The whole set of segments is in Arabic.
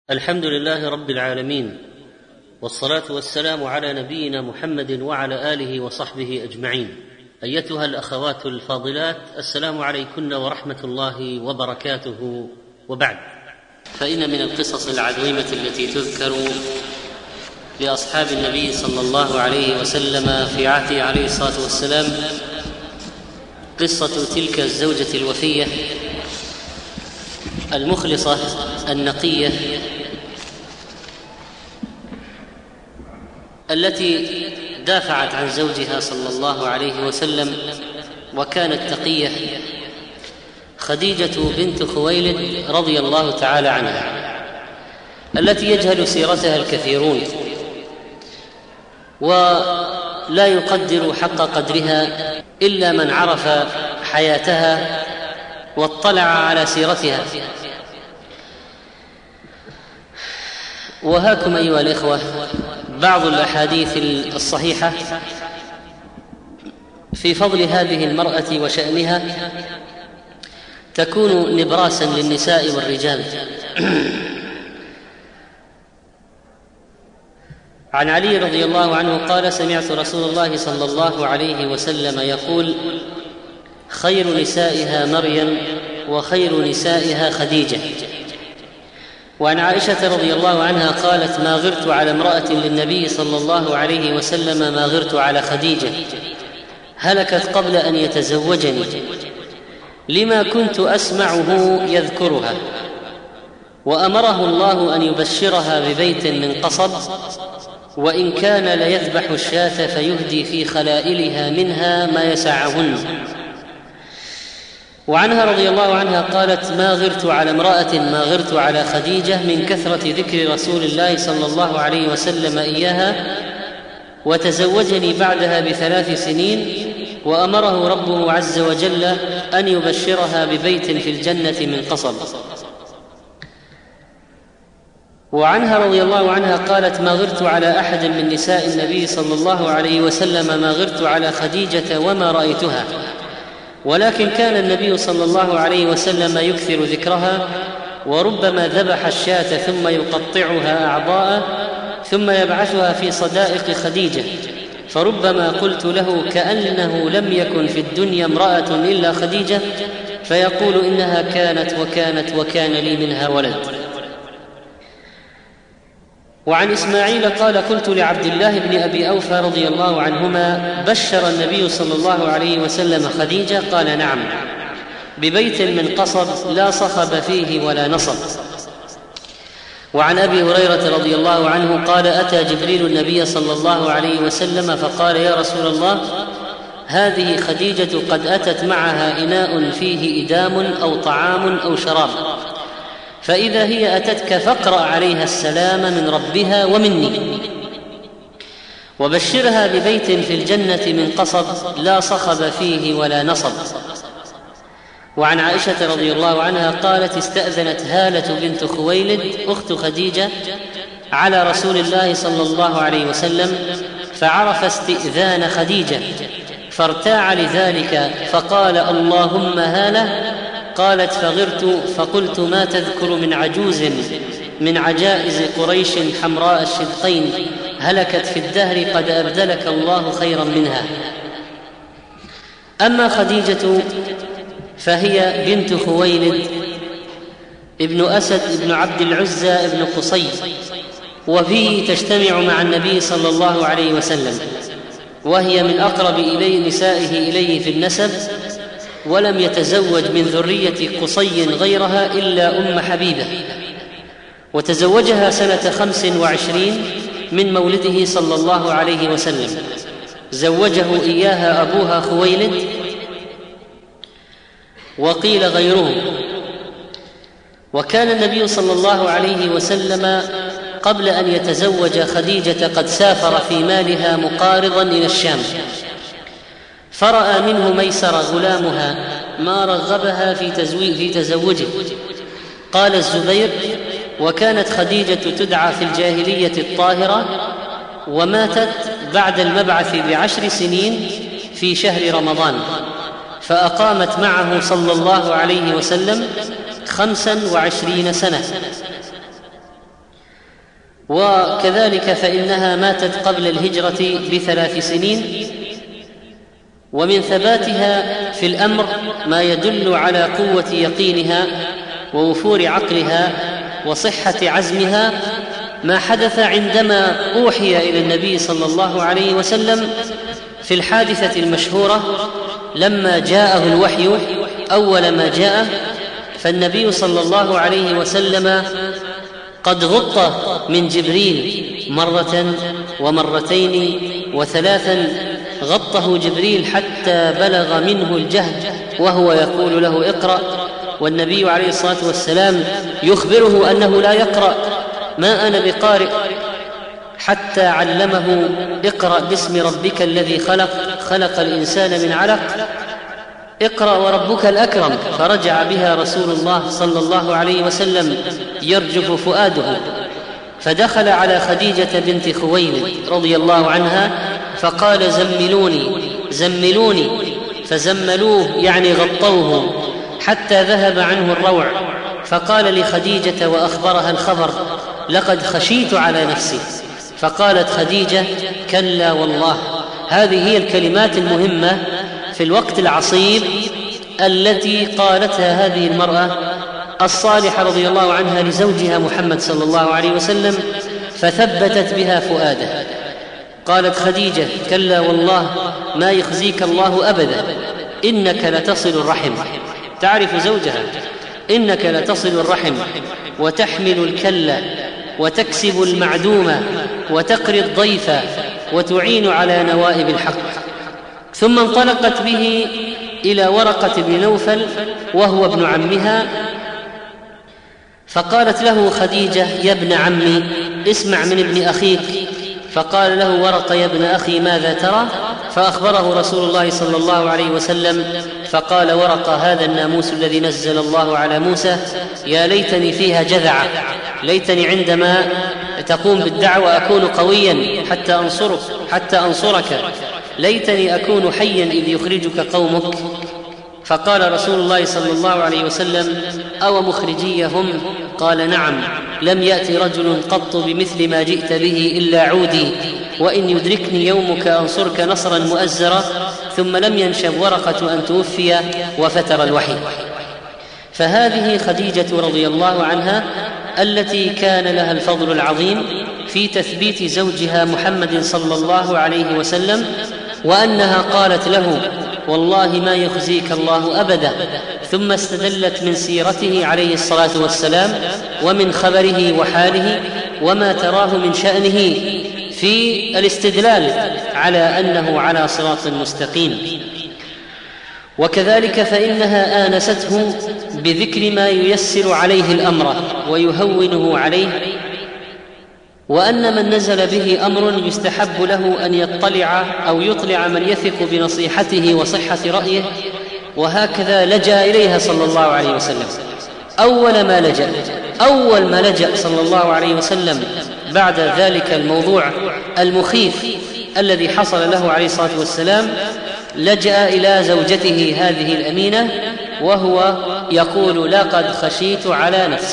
الحمد لله رب العالمين، والصلاة والسلام على نبينا محمد وعلى آله وصحبه أجمعين. أيتها الأخوات الفاضلات، السلام عليكن ورحمة الله وبركاته. وبعد، فإن من القصص العظيمة التي تذكر لأصحاب النبي صلى الله عليه وسلم في عهده عليه الصلاة والسلام قصة تلك الزوجة الوفية المخلصة النقية التي دافعت عن زوجها صلى الله عليه وسلم وكانت تقية، خديجة بنت خويلد رضي الله تعالى عنها، التي يجهل سيرتها الكثيرون ولا يقدر حق قدرها إلا من عرف حياتها واطلع على سيرتها. وهاكم أيها الإخوة بعض الأحاديث الصحيحة في فضل هذه المرأة وشأنها تكون نبراسا للنساء والرجال. عن علي رضي الله عنه قال: سمعت رسول الله صلى الله عليه وسلم يقول: خير نسائها مريم وخير نسائها خديجة. وعن عائشة رضي الله عنها قالت: ما غرت على امرأة للنبي صلى الله عليه وسلم ما غرت على خديجة، هلكت قبل أن يتزوجني، لما كنت أسمعه يذكرها، وأمره الله أن يبشرها ببيت من قصب، وإن كان ليذبح الشاة فيهدي في خلائلها منها ما يسعهن. وعنها رضي الله عنها قالت: ما غرت على امرأة ما غرت على خديجة من كثرة ذكر رسول الله صلى الله عليه وسلم إياها، وتزوجني بعدها ب3 سنين، وأمره ربه عز وجل أن يبشرها ببيت في الجنة من قصب. وعنها رضي الله عنها قالت: ما غرت على أحد من نساء النبي صلى الله عليه وسلم ما غرت على خديجة وما رأيتها، ولكن كان النبي صلى الله عليه وسلم يكثر ذكرها، وربما ذبح الشاة ثم يقطعها أعضاء ثم يبعثها في صدائق خديجة، فربما قلت له كأنه لم يكن في الدنيا امرأة إلا خديجة، فيقول إنها كانت وكانت وكان لي منها ولد. وعن إسماعيل قال: قلت لعبد الله بن أبي أوفى رضي الله عنهما: بشر النبي صلى الله عليه وسلم خديجة؟ قال: نعم، ببيت من قصب لا صخب فيه ولا نصب. وعن أبي هريرة رضي الله عنه قال: أتى جبريل النبي صلى الله عليه وسلم فقال: يا رسول الله، هذه خديجة قد أتت معها إناء فيه إدام أو طعام أو شراب، فإذا هي أتتك فاقرأ عليها السلام من ربها ومني، وبشرها ببيت في الجنة من قصب لا صخب فيه ولا نصب. وعن عائشة رضي الله عنها قالت: استأذنت هالة بنت خويلد أخت خديجة على رسول الله صلى الله عليه وسلم، فعرف استئذان خديجة فارتاع لذلك، فقال: اللهم هالة. قالت: فغرت فقلت: ما تذكر من عجوز من عجائز قريش حمراء الشدقين هلكت في الدهر قد أبدلك الله خيرا منها. أما خديجة فهي بنت خويلد ابن أسد ابن عبد العزى ابن قصي، وفيه تجتمع مع النبي صلى الله عليه وسلم، وهي من أقرب نسائه إليه في النسب، ولم يتزوج من ذرية قصي غيرها إلا أم حبيبة، وتزوجها سنة 25 من مولده صلى الله عليه وسلم، زوجه إياها أبوها خويلد وقيل غيره. وكان النبي صلى الله عليه وسلم قبل أن يتزوج خديجة قد سافر في مالها مقارضا إلى الشام، فرأى منه ميسر غلامها ما رغبها في تزوجه. قال الزبير: وكانت خديجة تدعى في الجاهلية الطاهرة، وماتت بعد المبعث ب10 سنين في شهر رمضان، فأقامت معه صلى الله عليه وسلم 25 سنة، وكذلك فإنها ماتت قبل الهجرة ب3 سنين. ومن ثباتها في الأمر ما يدل على قوة يقينها ووفور عقلها وصحة عزمها ما حدث عندما أوحي إلى النبي صلى الله عليه وسلم في الحادثة المشهورة لما جاءه الوحي أول ما جاء، فالنبي صلى الله عليه وسلم قد غط من جبريل مرة ومرتين وثلاثا، غطه جبريل حتى بلغ منه الجهد وهو يقول له اقرأ، والنبي عليه الصلاة والسلام يخبره أنه لا يقرأ، ما أنا بقارئ، حتى علمه اقرأ باسم ربك الذي خلق الإنسان من علق، اقرأ وربك الأكرم. فرجع بها رسول الله صلى الله عليه وسلم يرجف فؤاده، فدخل على خديجة بنت خويلد رضي الله عنها فقال زملوني، فزملوه يعني غطوه حتى ذهب عنه الروع، فقال لخديجة وأخبرها الخبر لقد خشيت على نفسي، فقالت خديجة كلا والله. هذه هي الكلمات المهمة في الوقت العصيب التي قالتها هذه المرأة الصالحة رضي الله عنها لزوجها محمد صلى الله عليه وسلم، فثبتت بها فؤاده. قالت خديجة كلا والله ما يخزيك الله أبدا، إنك لتصل الرحم، تعرف زوجها، إنك لتصل الرحم وتحمل الكلا وتكسب المعدومة وتقري الضيف وتعين على نوائب الحق. ثم انطلقت به إلى ورقة بن نوفل وهو ابن عمها، فقالت له خديجة يا ابن عمي اسمع من ابن أخيك، فقال له ورقة يا ابن أخي ماذا ترى؟ فأخبره رسول الله صلى الله عليه وسلم، فقال ورقة هذا الناموس الذي نزل الله على موسى، يا ليتني فيها جذعة، ليتني عندما تقوم بالدعوة أكون قويا حتى أنصرك، ليتني أكون حيا إذ يخرجك قومك. فقال رسول الله صلى الله عليه وسلم أو مخرجيهم؟ قال نعم، لم يأتي رجل قط بمثل ما جئت به إلا عودي، وإن يدركني يومك أنصرك نصرا مؤزرا. ثم لم ينشب ورقة أن توفي وفتر الوحي. فهذه خديجة رضي الله عنها التي كان لها الفضل العظيم في تثبيت زوجها محمد صلى الله عليه وسلم، وأنها قالت له والله ما يخزيك الله أبدا. ثم استدلت من سيرته عليه الصلاة والسلام ومن خبره وحاله وما تراه من شأنه في الاستدلال على أنه على صراط مستقيم. وكذلك فإنها آنسته بذكر ما ييسر عليه الأمر ويهونه عليه، وأن من نزل به أمر يستحب له أن يطلع أو يطلع من يثق بنصيحته وصحة رأيه، وهكذا لجأ إليها صلى الله عليه وسلم. أول ما لجأ صلى الله عليه وسلم بعد ذلك الموضوع المخيف الذي حصل له عليه الصلاة والسلام، لجأ إلى زوجته هذه الأمينة وهو يقول لقد خشيت على نفسي.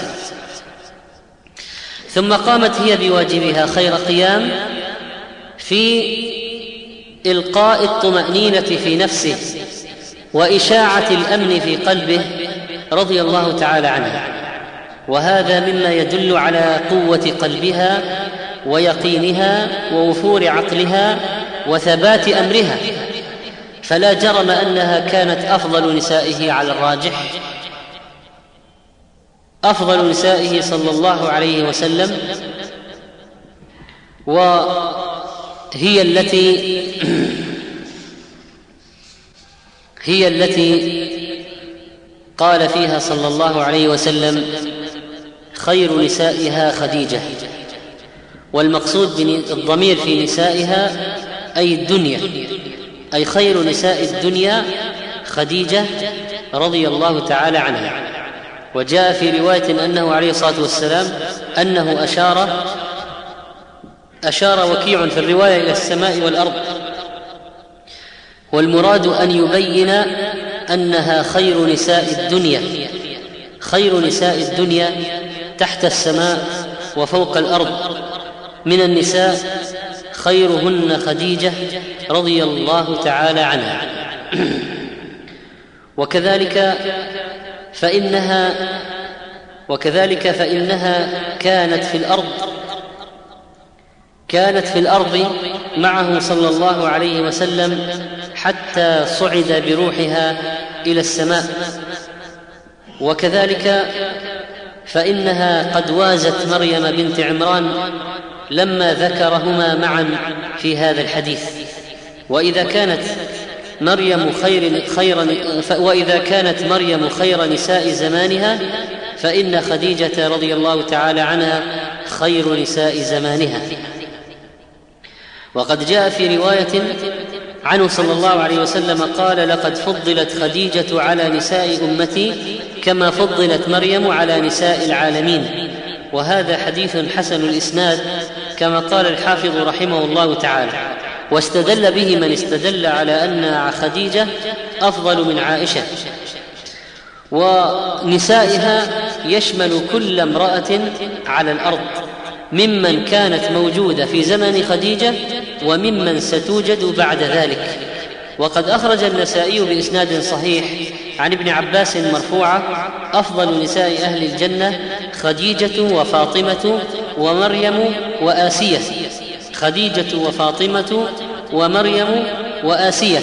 ثم قامت هي بواجبها خير قيام في إلقاء الطمأنينة في نفسه وإشاعة الأمن في قلبه رضي الله تعالى عنها، وهذا مما يدل على قوة قلبها ويقينها ووفور عقلها وثبات أمرها. فلا جرم أنها كانت أفضل نسائه على الراجح، أفضل نسائه صلى الله عليه وسلم، وهي التي قال فيها صلى الله عليه وسلم خير نسائها خديجة. والمقصود بالضمير في نسائها أي الدنيا، أي خير نساء الدنيا خديجة رضي الله تعالى عنها. وجاء في رواية أنه عليه الصلاة والسلام أنه أشار وكيع في الرواية إلى السماء والأرض، والمراد أن يبين أنها خير نساء الدنيا تحت السماء وفوق الأرض، من النساء خيرهن خديجة رضي الله تعالى عنها. وكذلك فإنها كانت في الأرض معه صلى الله عليه وسلم حتى صعد بروحها إلى السماء. وكذلك فإنها قد وازت مريم بنت عمران لما ذكرهما معا في هذا الحديث. وإذا كانت مريم خير نساء زمانها فإن خديجة رضي الله تعالى عنها خير نساء زمانها. وقد جاء في رواية عنه صلى الله عليه وسلم قال: لقد فضلت خديجة على نساء أمتي كما فضلت مريم على نساء العالمين. وهذا حديث حسن الإسناد كما قال الحافظ رحمه الله تعالى. واستدل به من استدل على أن خديجة أفضل من عائشة. ونسائها يشمل كل امرأة على الأرض ممن كانت موجودة في زمن خديجة وممن ستوجد بعد ذلك. وقد أخرج النسائي بإسناد صحيح عن ابن عباس مرفوعة: أفضل نساء أهل الجنة خديجة وفاطمة ومريم وآسية. خديجة وفاطمة ومريم وآسية،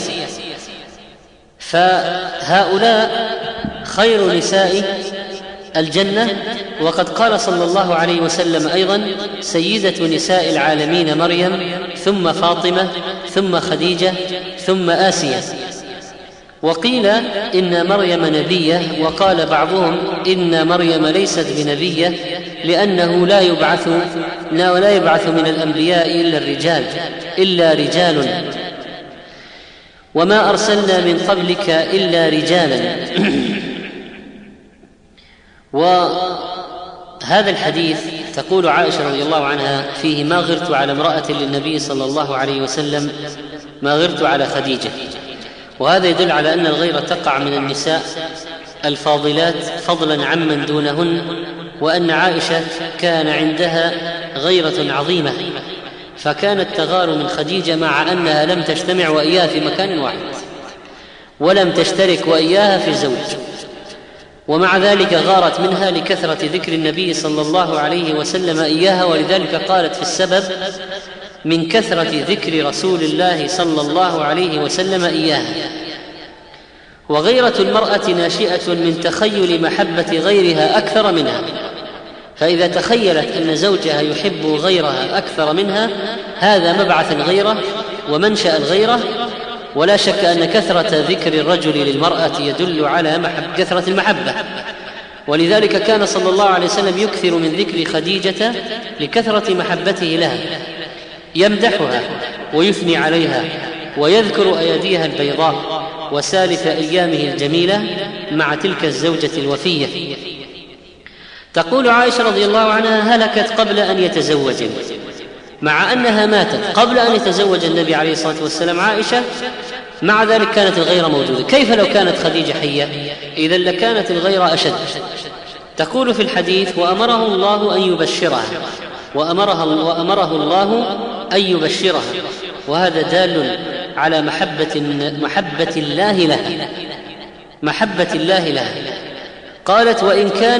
فهؤلاء خير نساء الجنة. وقد قال صلى الله عليه وسلم أيضا: سيدة نساء العالمين مريم، ثم فاطمة، ثم خديجة، ثم آسية. وقيل إن مريم نبية، وقال بعضهم إن مريم ليست بنبية لأنه لا يبعث من الأنبياء إلا رجال، وما أرسلنا من قبلك إلا رجالا. وهذا الحديث تقول عائشة رضي الله عنها فيه: ما غرت على امرأة للنبي صلى الله عليه وسلم ما غرت على خديجة. وهذا يدل على أن الغيرة تقع من النساء الفاضلات فضلا عمن دونهن، وأن عائشة كان عندها غيرة عظيمة، فكانت تغار من خديجة مع أنها لم تجتمع وإياها في مكان واحد ولم تشترك وإياها في زوج، ومع ذلك غارت منها لكثرة ذكر النبي صلى الله عليه وسلم إياها. ولذلك قالت في السبب: من كثرة ذكر رسول الله صلى الله عليه وسلم إياها. وغيرة المرأة ناشئة من تخيل محبة غيرها أكثر منها، فإذا تخيلت أن زوجها يحب غيرها أكثر منها هذا مبعث الغيرة ومنشأ الغيرة. ولا شك أن كثرة ذكر الرجل للمرأة يدل على كثرة المحبة، ولذلك كان صلى الله عليه وسلم يكثر من ذكر خديجة لكثرة محبته لها، يمدحها ويثني عليها ويذكر أياديها البيضاء وسالف أيامه الجميلة مع تلك الزوجة الوفية. تقول عائشة رضي الله عنها: هلكت قبل أن يتزوج، مع أنها ماتت قبل أن يتزوج النبي عليه الصلاة والسلام عائشة، مع ذلك كانت الغيرة موجودة. كيف لو كانت خديجة حية؟ إذن لكانت الغيرة أشد. تقول في الحديث: وأمره الله أن يبشرها، وهذا دال على محبة الله لها. قالت: وإن كان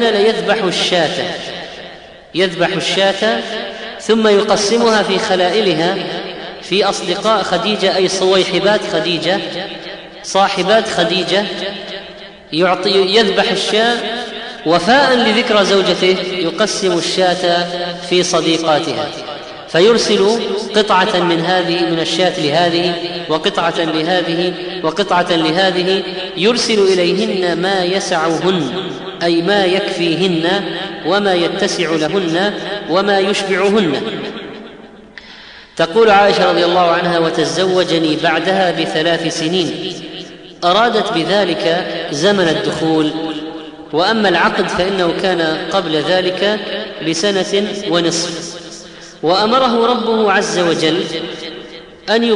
يذبح الشاة ثم يقسمها في خلائلها في أصدقاء خديجة، أي صويحبات خديجة صاحبات خديجة، يذبح الشاة وفاء لذكرى زوجته، يقسم الشاة في صديقاتها، فيرسل قطعة من الشاة لهذه، وقطعة لهذه، وقطعة لهذه، يرسل إليهن ما يسعهن، أي ما يكفيهن وما يتسع لهن وما يشبعهن. تقول عائشة رضي الله عنها: وتزوجني بعدها ب3 سنين، أرادت بذلك زمن الدخول، وأما العقد فإنه كان قبل ذلك ب1.5 سنة. وأمره ربه عز وجل أن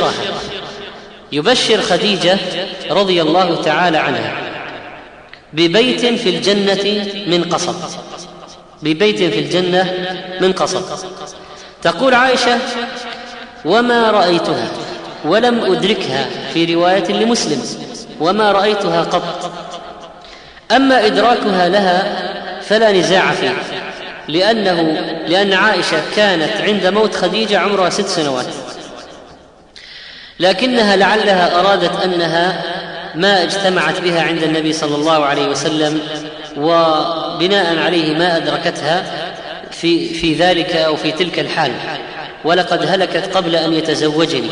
يبشر خديجة رضي الله تعالى عنها ببيت في الجنة من قصب، تقول عائشة: وما رأيتها ولم أدركها في رواية لمسلم، وما رأيتها قط. أما إدراكها لها فلا نزاع فيه، لأن عائشة كانت عند موت خديجة عمرها 6 سنوات، لكنها لعلها أرادت أنها ما اجتمعت بها عند النبي صلى الله عليه وسلم، وبناء عليه ما أدركتها في ذلك أو في تلك الحال، ولقد هلكت قبل أن يتزوجني.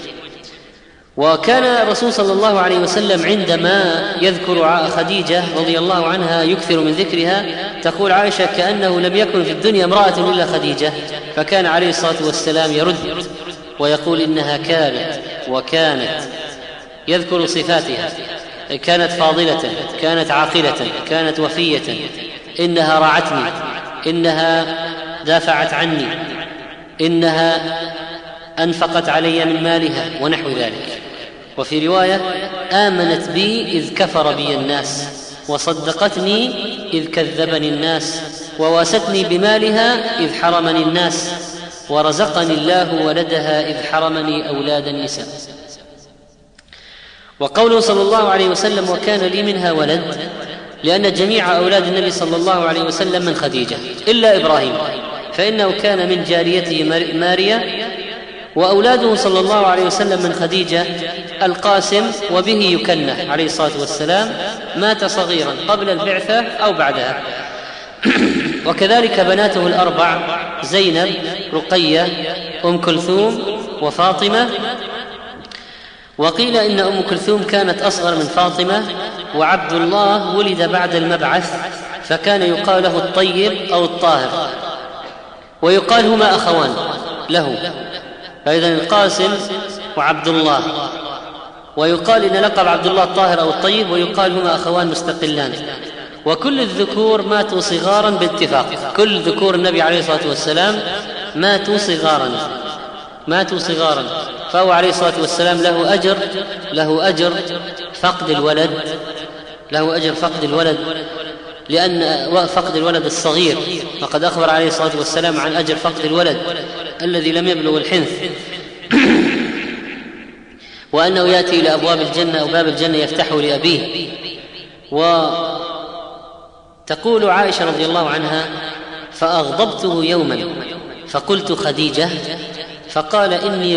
وكان الرسول صلى الله عليه وسلم عندما يذكر خديجة رضي الله عنها يكثر من ذكرها. تقول عائشة: كأنه لم يكن في الدنيا امرأة إلا خديجة، فكان عليه الصلاة والسلام يرد ويقول إنها كانت يذكر صفاتها: كانت فاضلة، كانت عاقلة، كانت وفية، إنها رعتني، إنها دافعت عني، إنها أنفقت علي من مالها، ونحو ذلك. وفي رواية: آمنت بي إذ كفر بي الناس، وصدقتني إذ كذبني الناس، وواستني بمالها إذ حرمني الناس، ورزقني الله ولدها إذ حرمني أولاد النساء. وقوله صلى الله عليه وسلم: وكان لي منها ولد، لأن جميع أولاد النبي صلى الله عليه وسلم من خديجة إلا إبراهيم، فإنه كان من جاريته ماريا، وأولاده صلى الله عليه وسلم من خديجة القاسم، وبه يكنى عليه الصلاة والسلام، مات صغيرا قبل البعثة أو بعدها. وكذلك بناته الأربع: زينب، رقية، أم كلثوم، وفاطمة. وقيل إن أم كلثوم كانت أصغر من فاطمة. وعبد الله ولد بعد المبعث، فكان يقال له الطيب أو الطاهر، ويقال هما أخوان له، فإذن القاسم وعبد الله. ويقال إن لقب عبد الله الطاهر أو الطيب، ويقال هما أخوان مستقلان. وكل الذكور ماتوا صغارا باتفاق، كل ذكور النبي عليه الصلاة والسلام ماتوا صغارا، فهو عليه الصلاة والسلام له أجر فقد الولد، لأن فقد الولد الصغير، فقد أخبر عليه الصلاة والسلام عن أجر فقد الولد الذي لم يبلغ الحنث، وأنه يأتي إلى أبواب الجنة أو باب الجنة يفتحه لأبيه. وتقول عائشة رضي الله عنها: فأغضبته يوما فقلت: خديجة؟ فقال: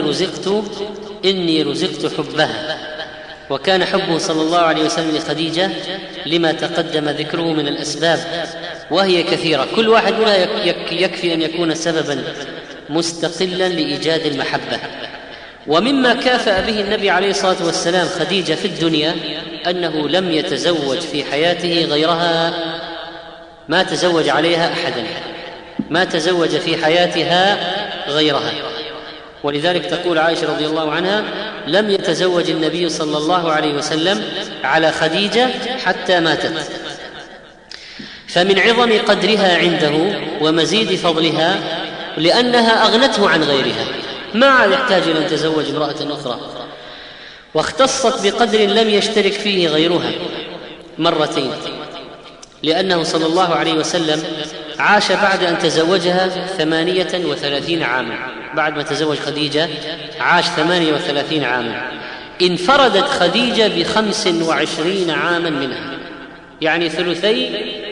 إني رزقت حبها. وكان حبه صلى الله عليه وسلم لخديجة لما تقدم ذكره من الأسباب، وهي كثيرة، كل واحد منها يكفي أن يكون سببا مستقلا لإيجاد المحبة. ومما كافأ به النبي عليه الصلاة والسلام خديجة في الدنيا أنه لم يتزوج في حياته غيرها، ما تزوج عليها أحدا، ما تزوج في حياتها غيرها. ولذلك تقول عائشة رضي الله عنها: لم يتزوج النبي صلى الله عليه وسلم على خديجة حتى ماتت. فمن عظم قدرها عنده ومزيد فضلها لأنها أغنته عن غيرها، ما عاد يحتاج أن يتزوج امرأة أخرى، واختصت بقدر لم يشترك فيه غيرها مرتين، لأنه صلى الله عليه وسلم عاش بعد أن تزوجها 38 عاما. بعد ما تزوج خديجة عاش 38 عاما. انفردت خديجة ب25 عاما منها، يعني ثلثي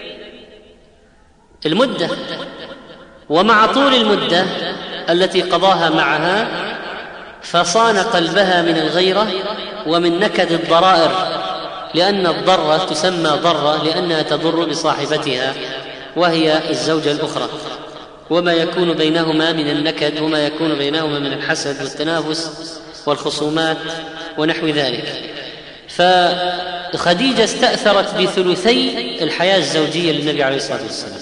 المدة. ومع طول المدة التي قضاها معها فصان قلبها من الغيرة ومن نكد الضرائر، لأن الضرة تسمى ضرة لأنها تضر بصاحبتها وهي الزوجة الأخرى، وما يكون بينهما من النكد وما يكون بينهما من الحسد والتنافس والخصومات ونحو ذلك. فخديجة استأثرت بثلثي الحياة الزوجية للنبي عليه الصلاة والسلام،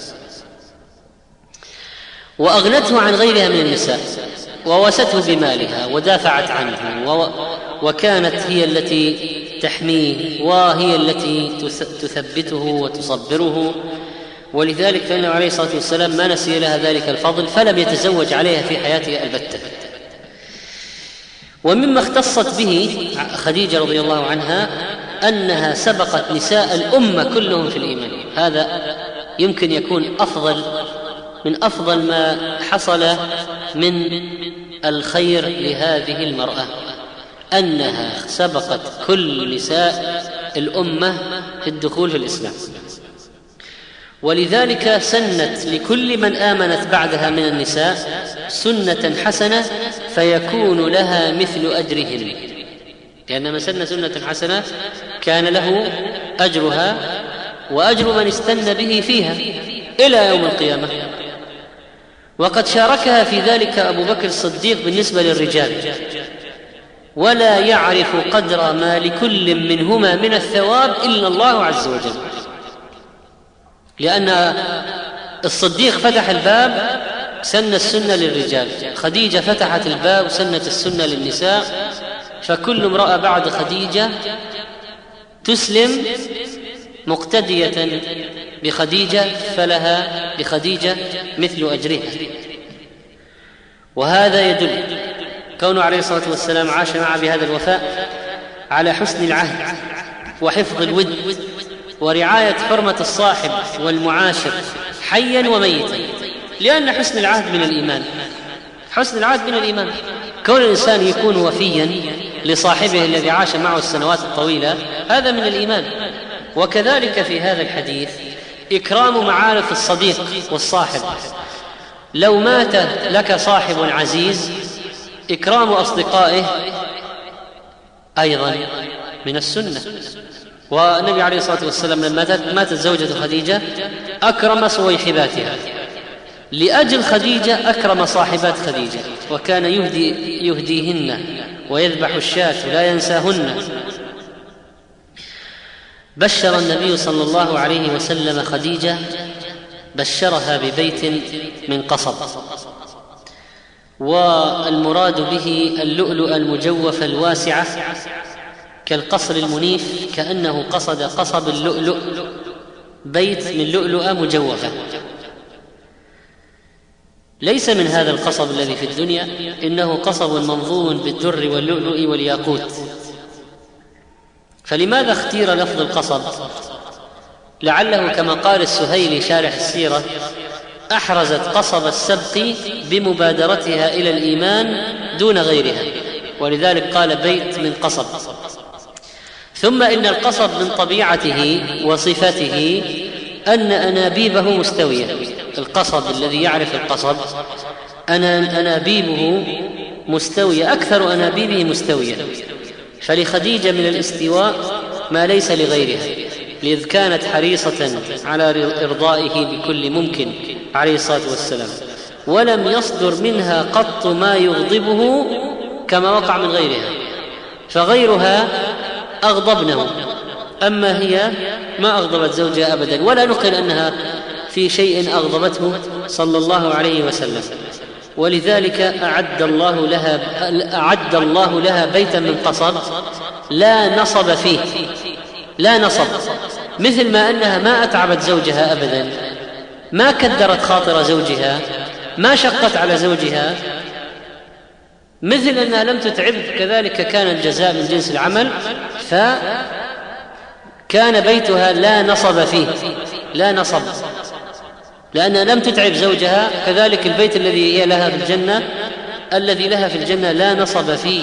وأغنته عن غيرها من النساء، وواسته بمالها ودافعت عنه، وكانت هي التي تحميه وهي التي تثبته وتصبره. ولذلك فإنه عليه الصلاة والسلام ما نسي لها ذلك الفضل، فلم يتزوج عليها في حياته البتة. ومما اختصت به خديجة رضي الله عنها أنها سبقت نساء الأمة كلهم في الإيمان. هذا يمكن يكون من أفضل ما حصل من الخير لهذه المرأة أنها سبقت كل نساء الأمة في الدخول في الإسلام، ولذلك سنت لكل من آمنت بعدها من النساء سنة حسنة فيكون لها مثل أجرهن، لأن من سن سنة حسنة كان له أجرها وأجر من استنى به فيها إلى يوم القيامة. وقد شاركها في ذلك أبو بكر الصديق بالنسبة للرجال، ولا يعرف قدر ما لكل منهما من الثواب إلا الله عز وجل، لأن الصديق فتح الباب سن السنة للرجال، خديجة فتحت الباب سنت السنة للنساء، فكل امرأة بعد خديجة تسلم مقتدية بخديجة فلها لخديجة مثل أجرها. وهذا يدل كونه عليه الصلاة والسلام عاش معه بهذا الوفاء على حسن العهد وحفظ الود ورعاية حرمة الصاحب والمعاشر حيا وميتا، لأن حسن العهد من الإيمان، حسن العهد من الإيمان. كون الإنسان يكون وفيا لصاحبه الذي عاش معه السنوات الطويلة هذا من الإيمان. وكذلك في هذا الحديث إكرام معارف الصديق والصاحب، لو مات لك صاحب عزيز إكرام أصدقائه أيضا من السنة. والنبي عليه الصلاة والسلام لما ماتت زوجة خديجة أكرم صويحباتها، لأجل خديجة أكرم صاحبات خديجة، وكان يهديهن ويذبح الشاة لا ينساهن. بشر النبي صلى الله عليه وسلم خديجة، بشرها ببيت من قصب، والمراد به اللؤلؤ المجوف الواسعة كالقصر المنيف، كأنه قصد قصب اللؤلؤ، بيت من لؤلؤة مجوفة، ليس من هذا القصب الذي في الدنيا، إنه قصب منظوم بالدر واللؤلؤ والياقوت. فلماذا اختير لفظ القصب؟ لعله كما قال السهيلي شارح السيرة أحرزت قصب السبق بمبادرتها إلى الإيمان دون غيرها، ولذلك قال بيت من قصب. ثم إن القصب من طبيعته وصفته أن أنابيبه مستوية، القصب الذي يعرف القصب أنابيبه مستوية، أكثر أنابيبه مستوية، فلخديجة من الاستواء ما ليس لغيرها، لذ كانت حريصة على إرضائه بكل ممكن عليه الصلاة والسلام، ولم يصدر منها قط ما يغضبه كما وقع من غيرها، فغيرها أغضبنه، أما هي ما أغضبت زوجها أبدا، ولا نقل أنها في شيء أغضبته صلى الله عليه وسلم. ولذلك أعد الله لها بيتا من قصب لا نصب فيه، لا نصب، مثل ما أنها ما أتعبت زوجها أبدا، ما كدرت خاطر زوجها، ما شقت على زوجها، مثل أنها لم تتعب، كذلك كان الجزاء من جنس العمل، فكان بيتها لا نصب فيه، لا نصب، لأنها لم تتعب زوجها. كذلك البيت الذي هي لها في الجنة، الذي لها في الجنة لا نصب فيه،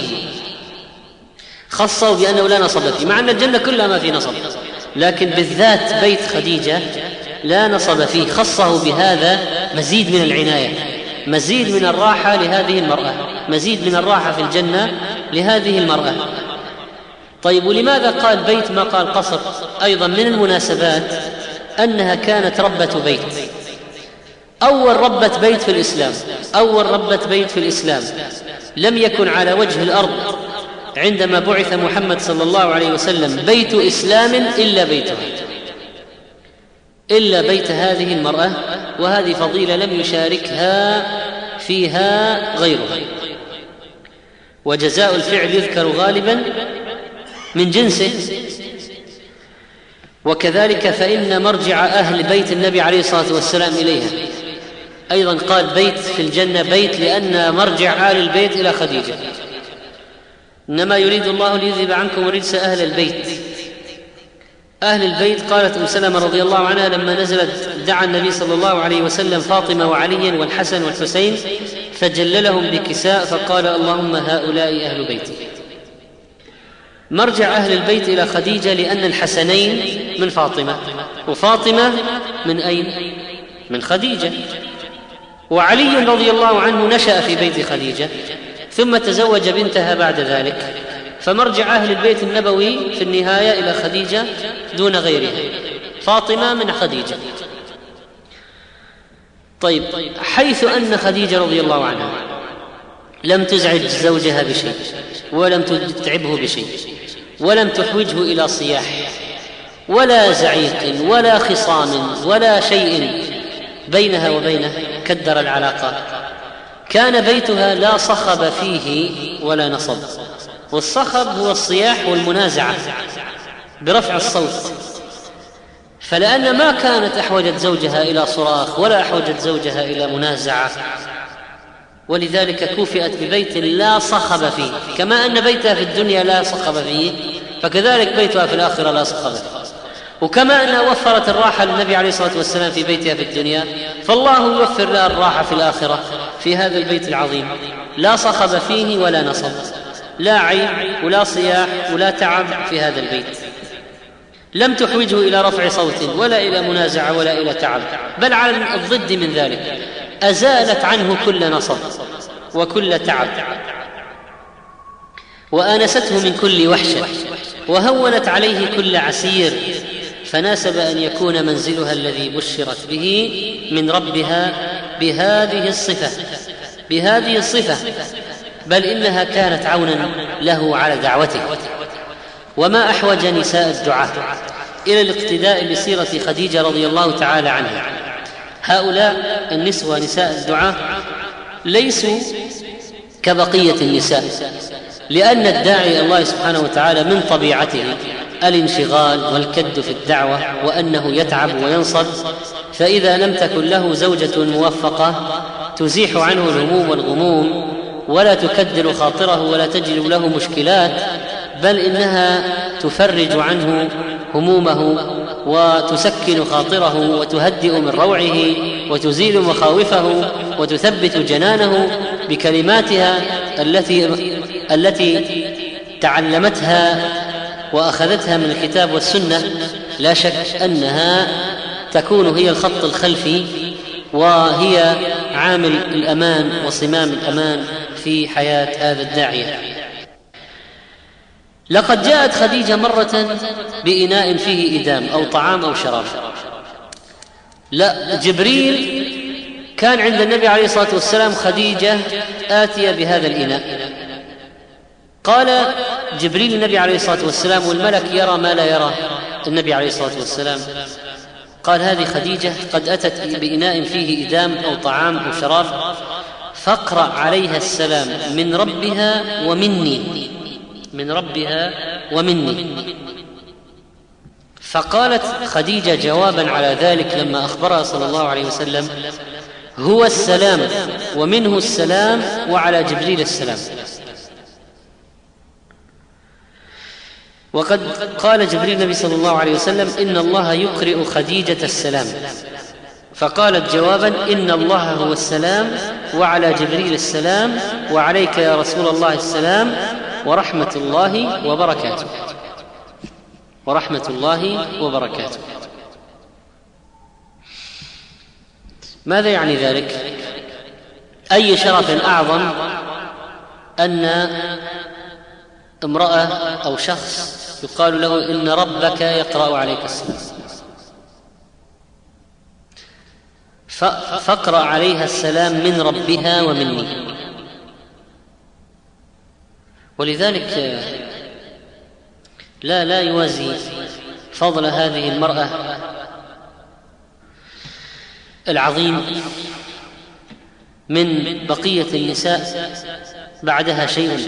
خصوا بأنه لا نصب فيه، مع أن الجنة كلها ما في نصب، لكن بالذات بيت خديجة لا نصب فيه، خصه بهذا مزيد من العناية، مزيد من الراحة لهذه المرأة، مزيد من الراحة في الجنة لهذه المرأة. طيب، ولماذا قال بيت ما قال قصر؟ أيضا من المناسبات أنها كانت ربة بيت، أول ربة بيت في الإسلام، أول ربة بيت في الإسلام، لم يكن على وجه الأرض عندما بعث محمد صلى الله عليه وسلم بيت إسلام إلا بيت هذه المرأة، وهذه فضيلة لم يشاركها فيها غيرها. وجزاء الفعل يذكر غالبا من جنسه. وكذلك فإن مرجع أهل بيت النبي عليه الصلاة والسلام إليها، أيضا قال بيت في الجنة بيت، لأن مرجع آل البيت إلى خديجة، إنما يريد الله ليذهب عنكم الرجس أهل البيت. أهل البيت قالت أم سلمة رضي الله عنها لما نزلت دعا النبي صلى الله عليه وسلم فاطمة وعليا والحسن والحسين فجللهم بكساء فقال: اللهم هؤلاء أهل بيتي. مرجع أهل البيت إلى خديجة لأن الحسنين من فاطمة، وفاطمة من أين؟ من خديجة. وعلي رضي الله عنه نشأ في بيت خديجة ثم تزوج بنتها بعد ذلك، فمرجع أهل البيت النبوي في النهاية إلى خديجة دون غيرها. فاطمة من خديجة. طيب، حيث أن خديجة رضي الله عنها لم تزعج زوجها بشيء ولم تتعبه بشيء ولم تحوجه إلى صياح ولا زعيق ولا خصام ولا شيء بينها وبينه كدر العلاقة، كان بيتها لا صخب فيه ولا نصب. والصخب هو الصياح والمنازعة برفع الصوت، فلأن ما كانت أحوجت زوجها إلى صراخ ولا أحوجت زوجها إلى منازعة، ولذلك كوفئت ببيت لا صخب فيه. كما أن بيتها في الدنيا لا صخب فيه، فكذلك بيتها في الآخرة لا صخب فيه. وكما أنها وفرت الراحة للنبي عليه الصلاة والسلام في بيتها في الدنيا، فالله يوفر لها الراحة في الآخرة في هذا البيت العظيم، لا صخب فيه ولا نصب، لا عيب ولا صياح ولا تعب في هذا البيت. لم تحوجه إلى رفع صوت ولا إلى منازعة ولا إلى تعب، بل على الضد من ذلك، أزالت عنه كل نصب وكل تعب، وآنسته من كل وحشة، وهونت عليه كل عسير، فناسب أن يكون منزلها الذي بشرت به من ربها بهذه الصفة، بل إنها كانت عونا له على دعوته. وما أحوج نساء الدعاة إلى الاقتداء بسيرة خديجة رضي الله تعالى عنها. هؤلاء النسوة نساء الدعاة ليسوا كبقية النساء، لأن الداعي الله سبحانه وتعالى من طبيعته الانشغال والكد في الدعوة، وأنه يتعب وينصب، فإذا لم تكن له زوجة موفقة تزيح عنه الهموم والغموم ولا تكدر خاطره ولا تجلب له مشكلات، بل إنها تفرج عنه همومه وتسكن خاطره وتهدئ من روعه وتزيل مخاوفه وتثبت جنانه بكلماتها التي تعلمتها وأخذتها من الكتاب والسنة. لا شك أنها تكون هي الخط الخلفي، وهي عامل الأمان وصمام الأمان في حياة هذا الداعية. لقد جاءت خديجة مرة بإناء فيه إدام أو طعام أو شراب. لا، جبريل كان عند النبي عليه الصلاة والسلام خديجة آتية بهذا الإناء. قال جبريل النبي عليه الصلاة والسلام، والملك يرى ما لا يرى النبي عليه الصلاة والسلام، قال: هذه خديجة قد أتت بإناء فيه إدام أو طعام أو شراب، فاقرأ عليها السلام من ربها ومني. فقالت خديجة جوابا على ذلك لما أخبرها صلى الله عليه وسلم: هو السلام ومنه السلام وعلى جبريل السلام. وقد قال جبريل النبي صلى الله عليه وسلم: إن الله يقرئ خديجة السلام، فقالت جوابا: إن الله هو السلام وعلى جبريل السلام وعليك يا رسول الله السلام ورحمة الله وبركاته. ماذا يعني ذلك؟ أي شرف أعظم أن امرأة أو شخص يقال له إن ربك يقرأ عليك السلام، فاقرأ عليها السلام من ربها ومني. ولذلك لا يوازي فضل هذه المرأة العظيم من بقية النساء بعدها شيء،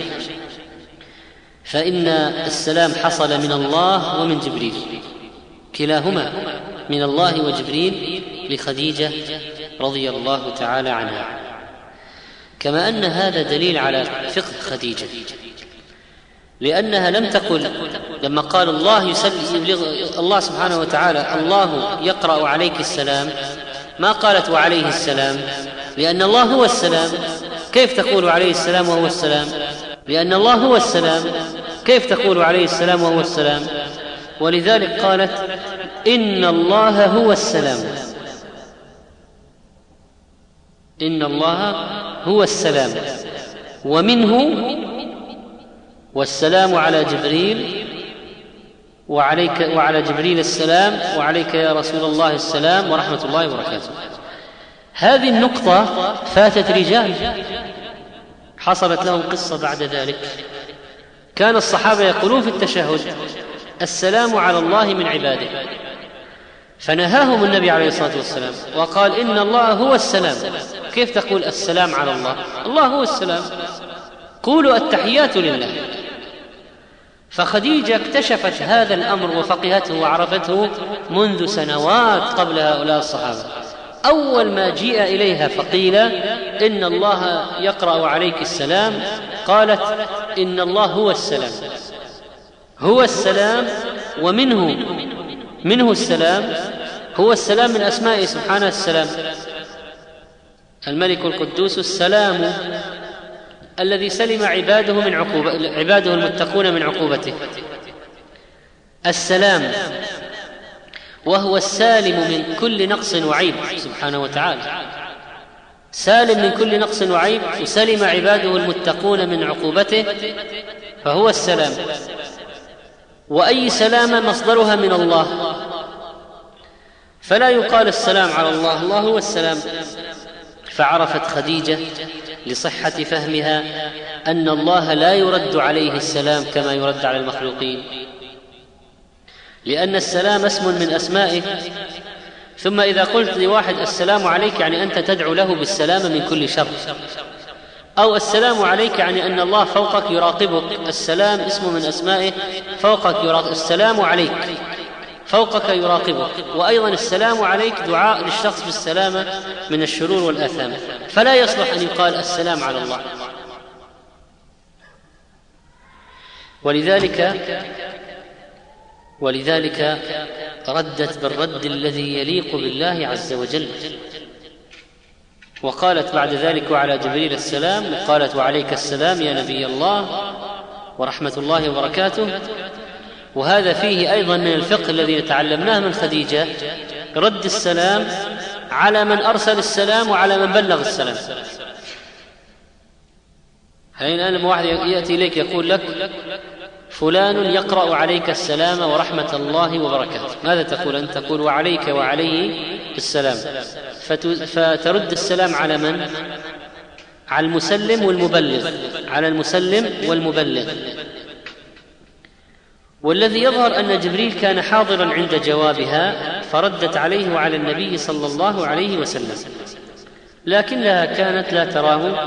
فإن السلام حصل من الله ومن جبريل، كلاهما من الله وجبريل لخديجة رضي الله تعالى عنها. كما أن هذا دليل على فقه خديجة، لأنها لم تقل لما قال الله الله سبحانه وتعالى الله يقرأ عليك السلام، ما قالت وعليه السلام، لأن الله هو السلام كيف تقول عليه السلام وهو السلام؟ لأن الله هو السلام، كيف تقول عليه السلام وهو السلام؟ ولذلك قالت إن الله هو السلام، إن الله هو السلام ومنه، والسلام على جبريل، وعلى جبريل السلام، وعليك يا رسول الله السلام ورحمة الله وبركاته. هذه النقطة فاتت رجال، حصلت لهم قصة بعد ذلك. كان الصحابة يقولون في التشهد السلام على الله من عباده، فنهاهم النبي عليه الصلاة والسلام وقال إن الله هو السلام. كيف تقول السلام على الله؟ الله هو السلام، قولوا التحيات لله. فخديجة اكتشفت هذا الأمر وفقهته وعرفته منذ سنوات قبل هؤلاء الصحابة. أول ما جيء إليها فقيل إن الله يقرأ عليك السلام، قالت إن الله هو السلام، هو السلام ومنه السلام، هو السلام من أسمائه سبحانه السلام، الملك القدوس السلام الذي سلم عباده المتقون من عقوبته. السلام وهو السالم من كل نقص وعيب سبحانه وتعالى، سالم من كل نقص وعيب، وسلم عباده المتقون من عقوبته، فهو السلام. وأي سلامة مصدرها من الله، فلا يقال السلام على الله، الله هو السلام. فعرفت خديجة لصحة فهمها أن الله لا يرد عليه السلام كما يرد على المخلوقين، لأن السلام اسم من أسمائه. ثم إذا قلت لواحد السلام عليك يعني أنت تدعو له بالسلامة من كل شر، أو السلام عليك يعني أن الله فوقك يراقبك. السلام اسم من أسمائه، فوقك يراقب، السلام عليك فوقك يراقبك. وأيضا السلام عليك دعاء للشخص بالسلامة من الشرور والآثام، فلا يصلح أن يقال السلام على الله. ولذلك ردت بالرد الذي يليق بالله عز وجل، وقالت بعد ذلك وعلى جبريل السلام، وقالت وعليك السلام يا نبي الله ورحمة الله وبركاته. وهذا فيه أيضا من الفقه الذي تعلمناه من خديجة، رد السلام على من أرسل السلام وعلى من بلغ السلام. الآن لما واحد يأتي إليك يقول لك فلان يقرأ عليك السلام ورحمة الله وبركاته، ماذا تقول أنت؟ تقول وعليك وعليه السلام، فترد السلام على من؟ على المسلم والمبلغ، على المسلم والمبلغ. والذي يظهر أن جبريل كان حاضرا عند جوابها، فردت عليه وعلى النبي صلى الله عليه وسلم، لكنها كانت لا تراه،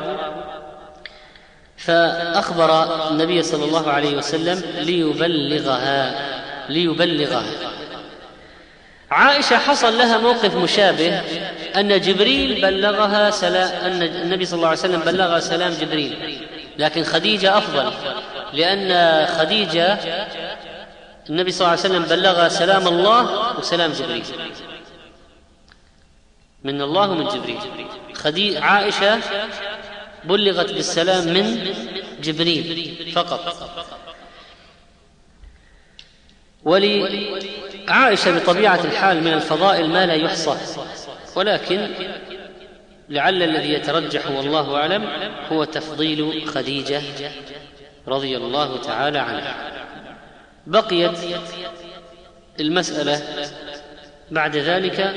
فأخبر النبي صلى الله عليه وسلم ليبلغها. عائشة حصل لها موقف مشابه، أن جبريل بلغها أن النبي صلى الله عليه وسلم بلغها سلام جبريل، لكن خديجة أفضل، لأن خديجة النبي صلى الله عليه وسلم بلغها سلام الله وسلام جبريل، من الله ومن جبريل. عائشة بلغت بالسلام من جبريل فقط. ولعائشة بطبيعة الحال من الفضائل ما لا يحصى، ولكن لعل الذي يترجح والله أعلم هو تفضيل خديجة رضي الله تعالى عنها. بقيت المسألة بعد ذلك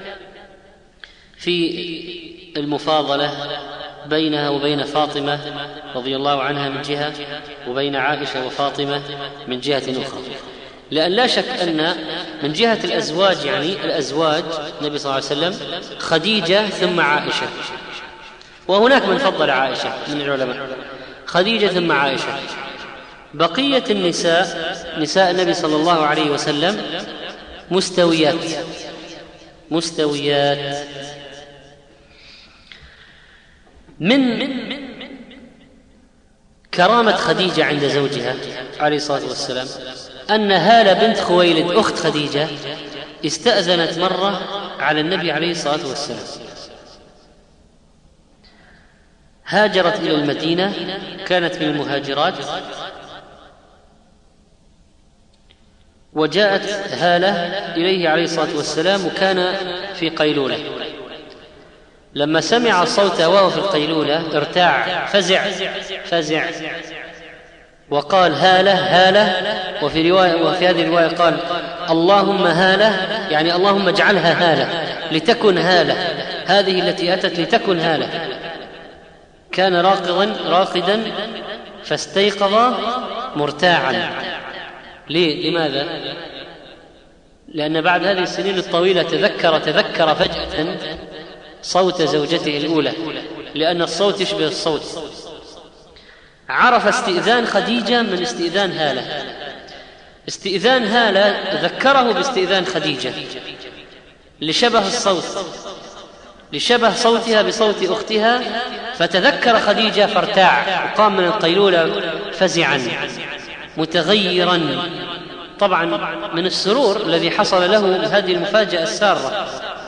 في المفاضلة بينها وبين فاطمة رضي الله عنها من جهة، وبين عائشة وفاطمة من جهة أخرى، لأن لا شك أن من جهة الأزواج، يعني الأزواج النبي صلى الله عليه وسلم خديجة ثم عائشة، وهناك من فضل عائشة من العلماء، خديجة ثم عائشة. بقية النساء، نساء النبي صلى الله عليه وسلم مستويات. من كرامة خديجة عند زوجها عليه الصلاة والسلام أن هالة بنت خويلد أخت خديجة استأذنت مرة على النبي عليه الصلاة والسلام. هاجرت إلى المدينة، كانت من المهاجرات، وجاءت هالة إليه عليه الصلاة والسلام وكان في قيلولة. لما سمع صوته وهو في القيلولة ارتاع، فزع وقال هالة هالة. وفي هذه الرواية قال اللهم هالة، يعني اللهم اجعلها هالة لتكن هالة، هذه التي أتت لتكن هالة. كان راقدا فاستيقظ مرتاعا. لماذا؟ لأن بعد هذه السنين الطويلة تذكر فجأة صوت زوجته الأولى، لأن الصوت يشبه الصوت. عرف استئذان خديجة من استئذان هالة. استئذان هالة ذكره باستئذان خديجة لشبه صوتها بصوت أختها، فتذكر خديجة فارتاع وقام من القيلولة فزعا متغيرا، طبعا من السرور الذي حصل له هذه المفاجأة السارة.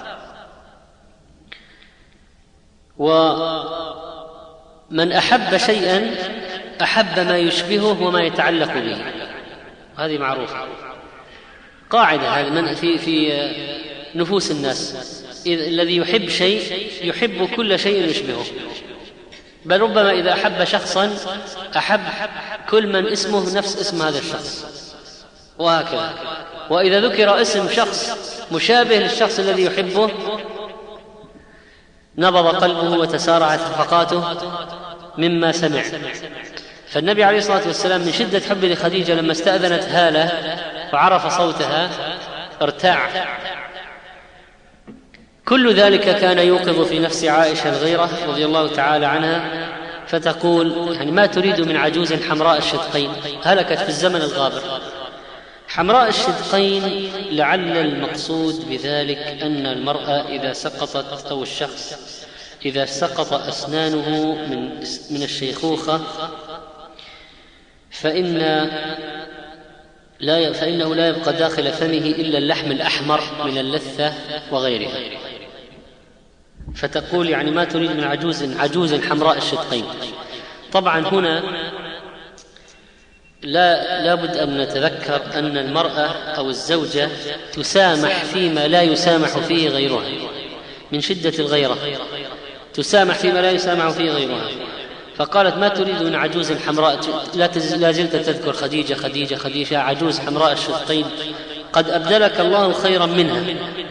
ومن أحب شيئا أحب ما يشبهه وما يتعلق به، هذه معروفة قاعدة في نفوس الناس. الذي يحب شيء يحب كل شيء يشبهه، بل ربما إذا أحب شخصا أحب كل من اسمه نفس اسم هذا الشخص، وهكذا. وإذا ذكر اسم شخص مشابه للشخص الذي يحبه نبض قلبه وتسارعت خفقاته مما سمع. فالنبي عليه الصلاة والسلام من شدة حبه لخديجة لما استأذنت هالة وعرف صوتها ارتاع. كل ذلك كان يوقظ في نفس عائشة الغيرة رضي الله تعالى عنها، فتقول يعني ما تريد من عجوز حمراء الشدقين، هلكت في الزمن الغابر. حمراء الشدقين لعل المقصود بذلك أن المرأة إذا سقطت أو الشخص إذا سقط أسنانه من الشيخوخة فإنه لا يبقى داخل فمه إلا اللحم الأحمر من اللثة وغيرها. فتقول يعني ما تريد من عجوز حمراء الشدقين. طبعا هنا لا بد أن نتذكر أن المرأة أو الزوجة تسامح فيما لا يسامح فيه غيرها من شدة الغيرة، تسامح فيما لا يسامح فيه غيرها. فقالت ما تريد من عجوز حمراء، لا زلت تذكر خديجة عجوز حمراء الشدقين، قد أبدلك الله خيرا منها.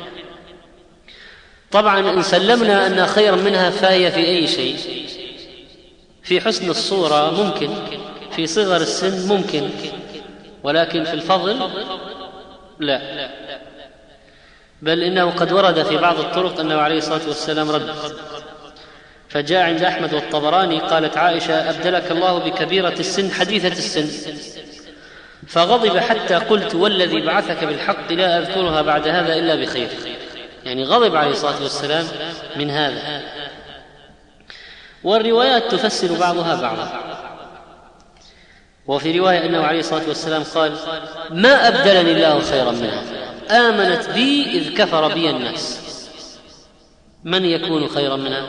طبعا إن سلمنا أن خيرا منها فهي في أي شيء، في حسن الصورة ممكن، في صغر السن ممكن، ولكن في الفضل لا. بل إنه قد ورد في بعض الطرق أنه عليه الصلاة والسلام رد. فجاء عند أحمد والطبراني قالت عائشة أبدلك الله بكبيرة السن حديثة السن، فغضب حتى قلت والذي بعثك بالحق لا أذكرها بعد هذا إلا بخير. يعني غضب عليه الصلاة والسلام من هذا. والروايات تفسر بعضها بعضا. وفي رواية أنه عليه الصلاة والسلام قال ما أبدلني الله خيرا منها، آمنت بي إذ كفر بي الناس، من يكون خيرا منها؟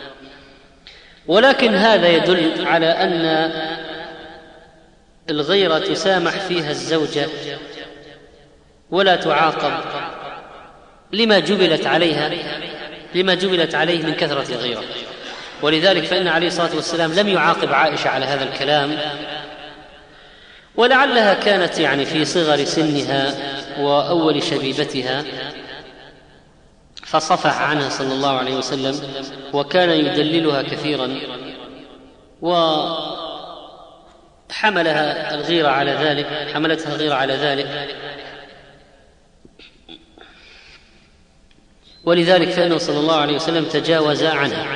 ولكن هذا يدل على أن الغيرة تسامح فيها الزوجة ولا تعاقب لما جبلت عليه من كثرة الغيرة. ولذلك فإن عليه الصلاة والسلام لم يعاقب عائشة على هذا الكلام، ولعلها كانت يعني في صغر سنها وأول شبيبتها، فصفح عنها صلى الله عليه وسلم وكان يدللها كثيرا، وحملتها الغيرة على ذلك. ولذلك فإنه صلى الله عليه وسلم تجاوز عنها.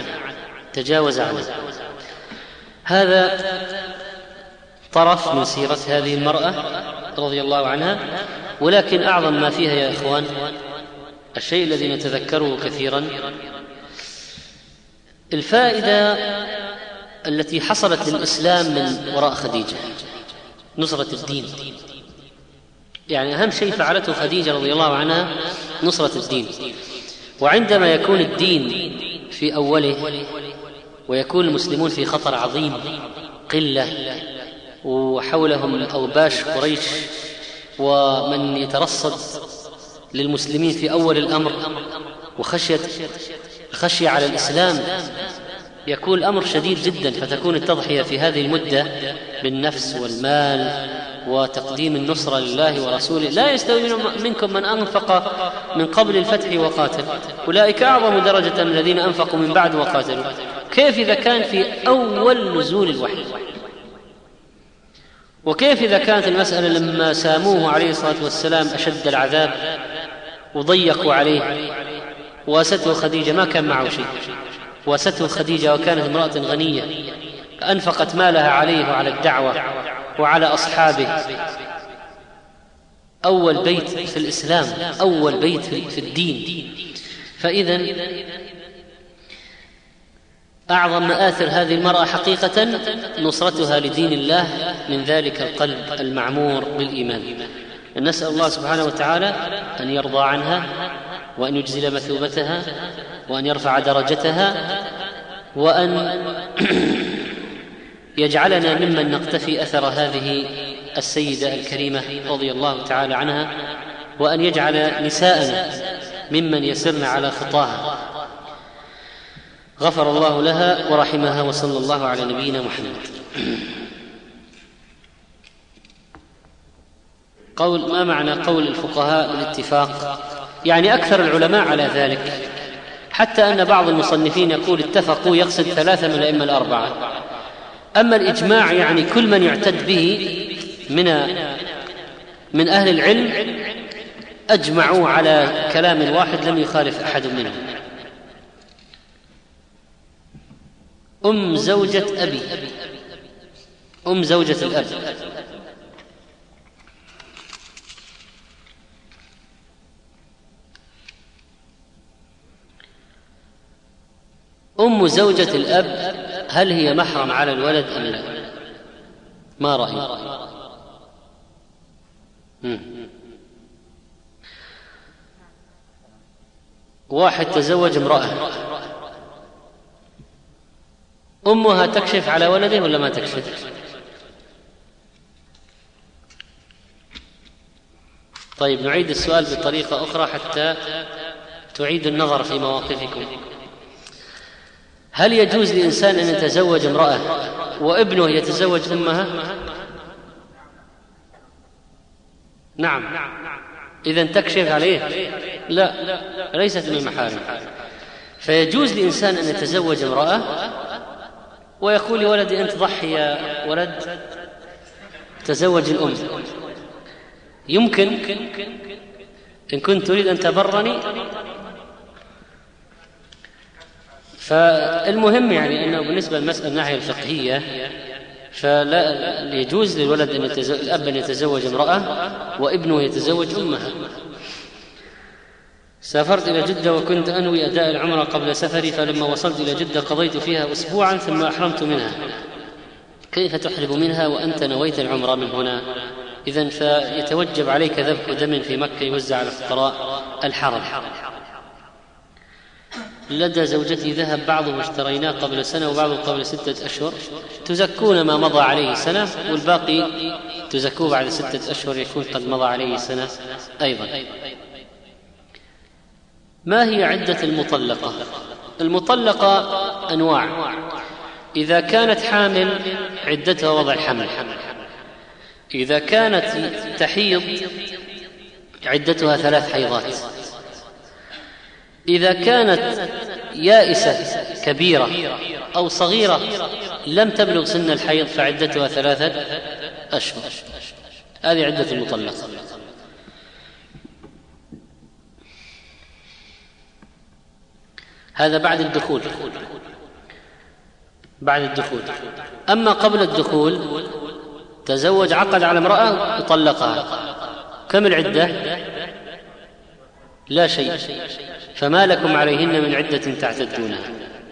هذا طرف من سيرة هذه المرأة رضي الله عنها. ولكن أعظم ما فيها يا إخوان الشيء الذي نتذكره كثيرا، الفائدة التي حصلت للإسلام من وراء خديجة، نصرة الدين. يعني أهم شيء فعلته خديجة رضي الله عنها نصرة الدين. وعندما يكون الدين في أوله ويكون المسلمون في خطر عظيم، قلة وحولهم أوباش قريش ومن يترصد للمسلمين في أول الأمر خشية على الإسلام، يكون الأمر شديد جدا، فتكون التضحية في هذه المدة بالنفس والمال وتقديم النصرة لله ورسوله. لا يستوي منكم من أنفق من قبل الفتح وقاتل، أولئك أعظم درجة من الذين أنفقوا من بعد وقاتلوا. كيف إذا كان في أول نزول الوحي؟ وكيف إذا كانت المسألة لما ساموه عليه الصلاة والسلام أشد العذاب وضيقوا عليه، واسته خديجة ما كان معه شيء، واسته خديجة وكانت امرأة غنية أنفقت مالها عليه وعلى الدعوة وعلى أصحابه. أول بيت في الإسلام، أول بيت في الدين. فإذا أعظم مآثر هذه المرأة حقيقة نصرتها لدين الله من ذلك القلب المعمور بالإيمان. نسأل الله سبحانه وتعالى أن يرضى عنها وأن يجزل مثوبتها وأن يرفع درجتها وأن يجعلنا ممن نقتفي أثر هذه السيدة الكريمة رضي الله تعالى عنها، وأن يجعل نساءنا ممن يسرن على خطاها. غفر الله لها ورحمها، وصلى الله على نبينا محمد. ما معنى قول الفقهاء بالاتفاق؟ يعني أكثر العلماء على ذلك، حتى أن بعض المصنفين يقول اتفقوا يقصد 3 من الأئمة الأربعة. أما الإجماع يعني كل من يعتد به من أهل العلم أجمعوا على كلام واحد لم يخالف أحد منهم. زوجة أبي، زوجة الأب، زوجة الأب هل هي محرم على الولد أم لا؟ ما رأيك؟ واحد تزوج امرأة، أمها تكشف على ولده ولا ما تكشف؟ طيب نعيد السؤال بطريقة أخرى حتى تعيد النظر في مواقفكم. هل يجوز لإنسان أن يتزوج امرأة وابنه يتزوج أمها؟ نعم. إذن تكشف عليه؟ لا، ليست من المحارم. فيجوز لإنسان أن يتزوج امرأة ويقول لولدي أنت ضحي يا ولد تزوج الأم. يمكن إن كنت تريد أن تبرني. فالمهم يعني أنه بالنسبة للمسألة الناحية الفقهية فلا يجوز للولد الأب أن يتزوج امرأة وابنه يتزوج أمها. سافرت إلى جدة وكنت أنوي أداء العمرة قبل سفري، فلما وصلت إلى جدة قضيت فيها أسبوعا ثم أحرمت منها. كيف تحرم منها وأنت نويت العمرة من هنا؟ إذن فيتوجب عليك ذبح دم في مكة يوزع على فقراء الحرم. لدى زوجتي ذهب بعضه اشتريناه قبل سنة وبعضه قبل 6 أشهر، تزكون ما مضى عليه سنة والباقي تزكوه بعد 6 أشهر يكون قد مضى عليه سنة أيضا. ما هي عدة المطلقة؟ المطلقة أنواع. إذا كانت حامل عدتها وضع الحمل، إذا كانت تحيض عدتها 3 حيضات، إذا كانت يائسة كبيرة أو صغيرة لم تبلغ سن الحيض فعدتها 3 أشهر. هذه عدة المطلقة. هذا بعد الدخول. أما قبل الدخول تزوج عقد على امرأة وطلقها، كم العدة؟ لا شيء. فما لكم عليهن من عدة تعتدونها.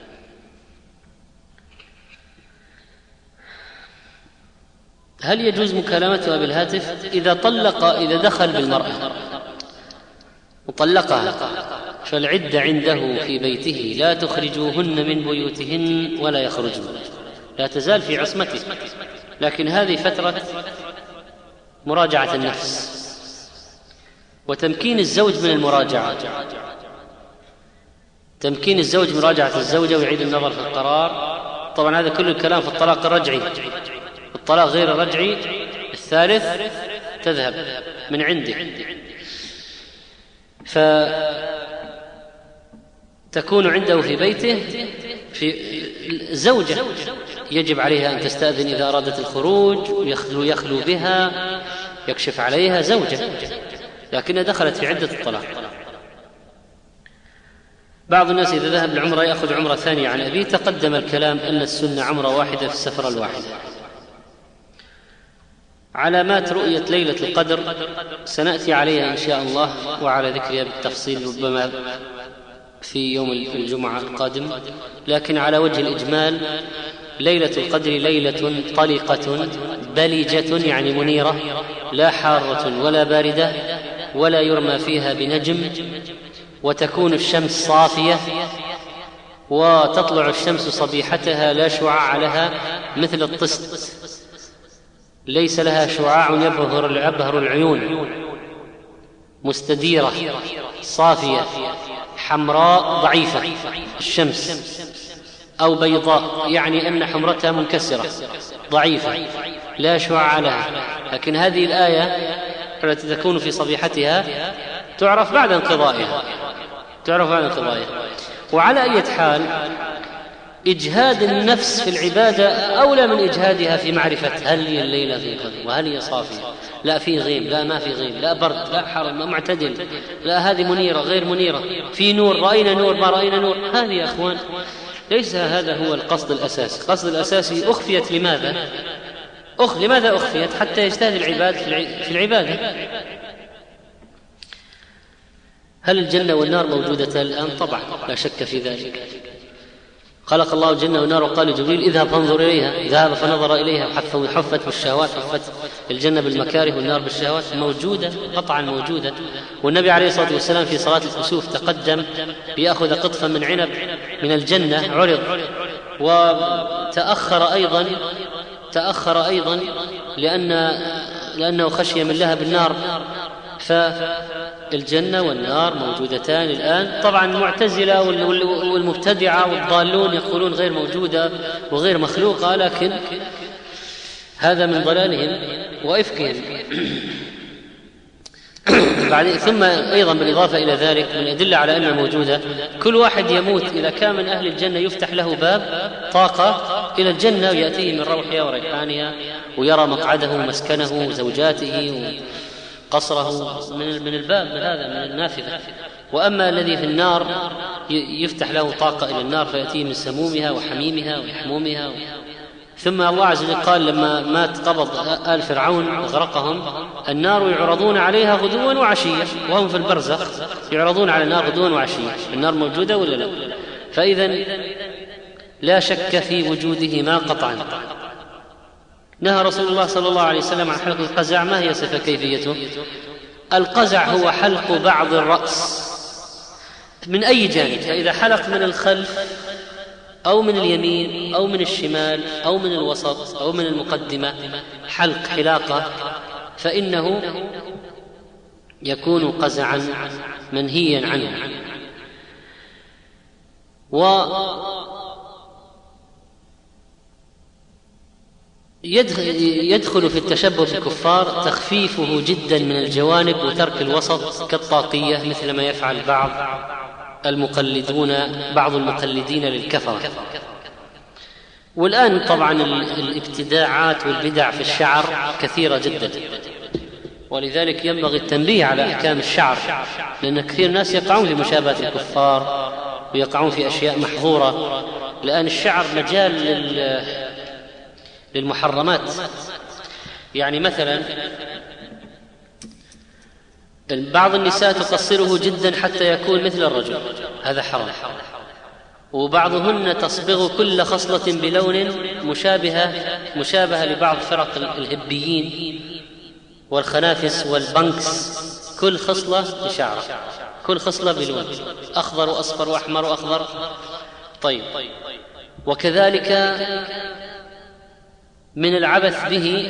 هل يجوز مكالمتها بالهاتف إذا دخل بالمرأة وطلقها فالعدة عنده في بيته لا تخرجوهن من بيوتهن ولا يخرجن، لا تزال في عصمته، لكن هذه فترة مراجعة النفس وتمكين الزوج من المراجعة، تمكين الزوج مراجعة الزوجة ويعيد النظر في القرار. طبعا هذا كل الكلام في الطلاق الرجعي، الطلاق غير الرجعي الثالث تذهب من عنده، فتكون عنده في بيته في زوجة يجب عليها أن تستأذن إذا أرادت الخروج، يخلو بها، يكشف عليها، زوجة، لكنها دخلت في عدة الطلاق. بعض الناس إذا ذهب للعمرة يأخذ عمرة ثانية عن أبيه. تقدم الكلام أن السنة عمرة واحدة في السفرة الواحدة. علامات رؤية ليلة القدر سنأتي عليها إن شاء الله وعلى ذكرها بالتفصيل ربما في يوم الجمعة القادم، لكن على وجه الإجمال ليلة القدر ليلة طلقة بلجة يعني منيرة، لا حارة ولا باردة ولا يرمى فيها بنجم، وتكون الشمس صافية وتطلع الشمس صبيحتها لا شعاع لها مثل الطست، ليس لها شعاع يبهر العيون، مستديرة صافية حمراء ضعيفة الشمس أو بيضاء، يعني أن حمرتها منكسرة ضعيفة لا شعاع لها. لكن هذه الآية التي تكون في صبيحتها تعرف بعد انقضائها، وعلى أي حال إجهاد النفس في العبادة أولى من إجهادها في معرفة هل هي الليلة في قدر وهل هي صافية، لا في غيم لا ما في غيم، لا برد لا حر لا معتدل، لا هذه منيرة غير منيرة، في نور رأينا نور ما رأينا نور. هذه يا أخوان ليس هذا هو القصد الأساسي. القصد الأساسي أخفيت لماذا أخفيت؟ حتى يجتهد العباد في العبادة. هل الجنة والنار موجودة الآن؟ طبعا لا شك في ذلك. خلق الله الجنة والنار وقال لجبريل اذهب فانظر إليها، ذهب فنظر إليها وحفت بالشهوات، حفت الجنة بالمكاره والنار بالشهوات، موجودة قطعا موجودة. والنبي عليه الصلاة والسلام في صلاة الكسوف تقدم ليأخذ قطفا من عنب من الجنة عرض، وتأخر أيضا لأنه خشي من لهب النار. فالجنة والنار موجودتان الآن. طبعا المعتزلة والمبتدعة والضالون يقولون غير موجودة وغير مخلوقة، لكن هذا من ضلالهم وإفكهم. ثم أيضا بالإضافة إلى ذلك من الأدلة على أنها موجودة، كل واحد يموت إذا كان من أهل الجنة يفتح له باب طاقة إلى الجنة ويأتيه من روحها وريحانها ويرى مقعده ومسكنه وزوجاته قصره من الباب هذا من النافذة. وأما الذي في النار يفتح له طاقة إلى النار فيأتيه من سمومها وحميمها ويحمومها. ثم الله عز وجل قال لما مات قبض آل فرعون أغرقهم، النار يعرضون عليها غدوا وعشيا وهم في البرزخ، يعرضون على النار غدوا وعشيا. النار موجودة ولا لا؟ فإذا لا شك في وجودهما قطعا. نهى رسول الله صلى الله عليه وسلم عن حلق القزع. ما هي صفة كيفيته؟ القزع هو حلق بعض الرأس من أي جانب، فإذا حلق من الخلف أو من اليمين أو من الشمال أو من الوسط أو من المقدمة حلاقة، فإنه يكون قزعا منهيا عنه. يدخل في التشبه بالكفار تخفيفه جدا من الجوانب وترك الوسط كالطاقية، مثل ما يفعل بعض المقلدين للكفرة. والآن طبعا الابتداعات والبدع في الشعر كثيرة جدا، ولذلك ينبغي التنبيه على أحكام الشعر، لأن كثير ناس يقعون في مشابهة الكفار ويقعون في أشياء محظورة. الآن الشعر مجال للمحرمات. يعني مثلا بعض النساء تقصره جدا حتى يكون مثل الرجل، هذا حرام. وبعضهن تصبغ كل خصلة بلون مشابهة لبعض فرق الهبيين والخنافس والبنكس، كل خصلة بشعره. كل خصلة بلون، أخضر وأصفر وأحمر وأخضر. طيب، وكذلك من العبث به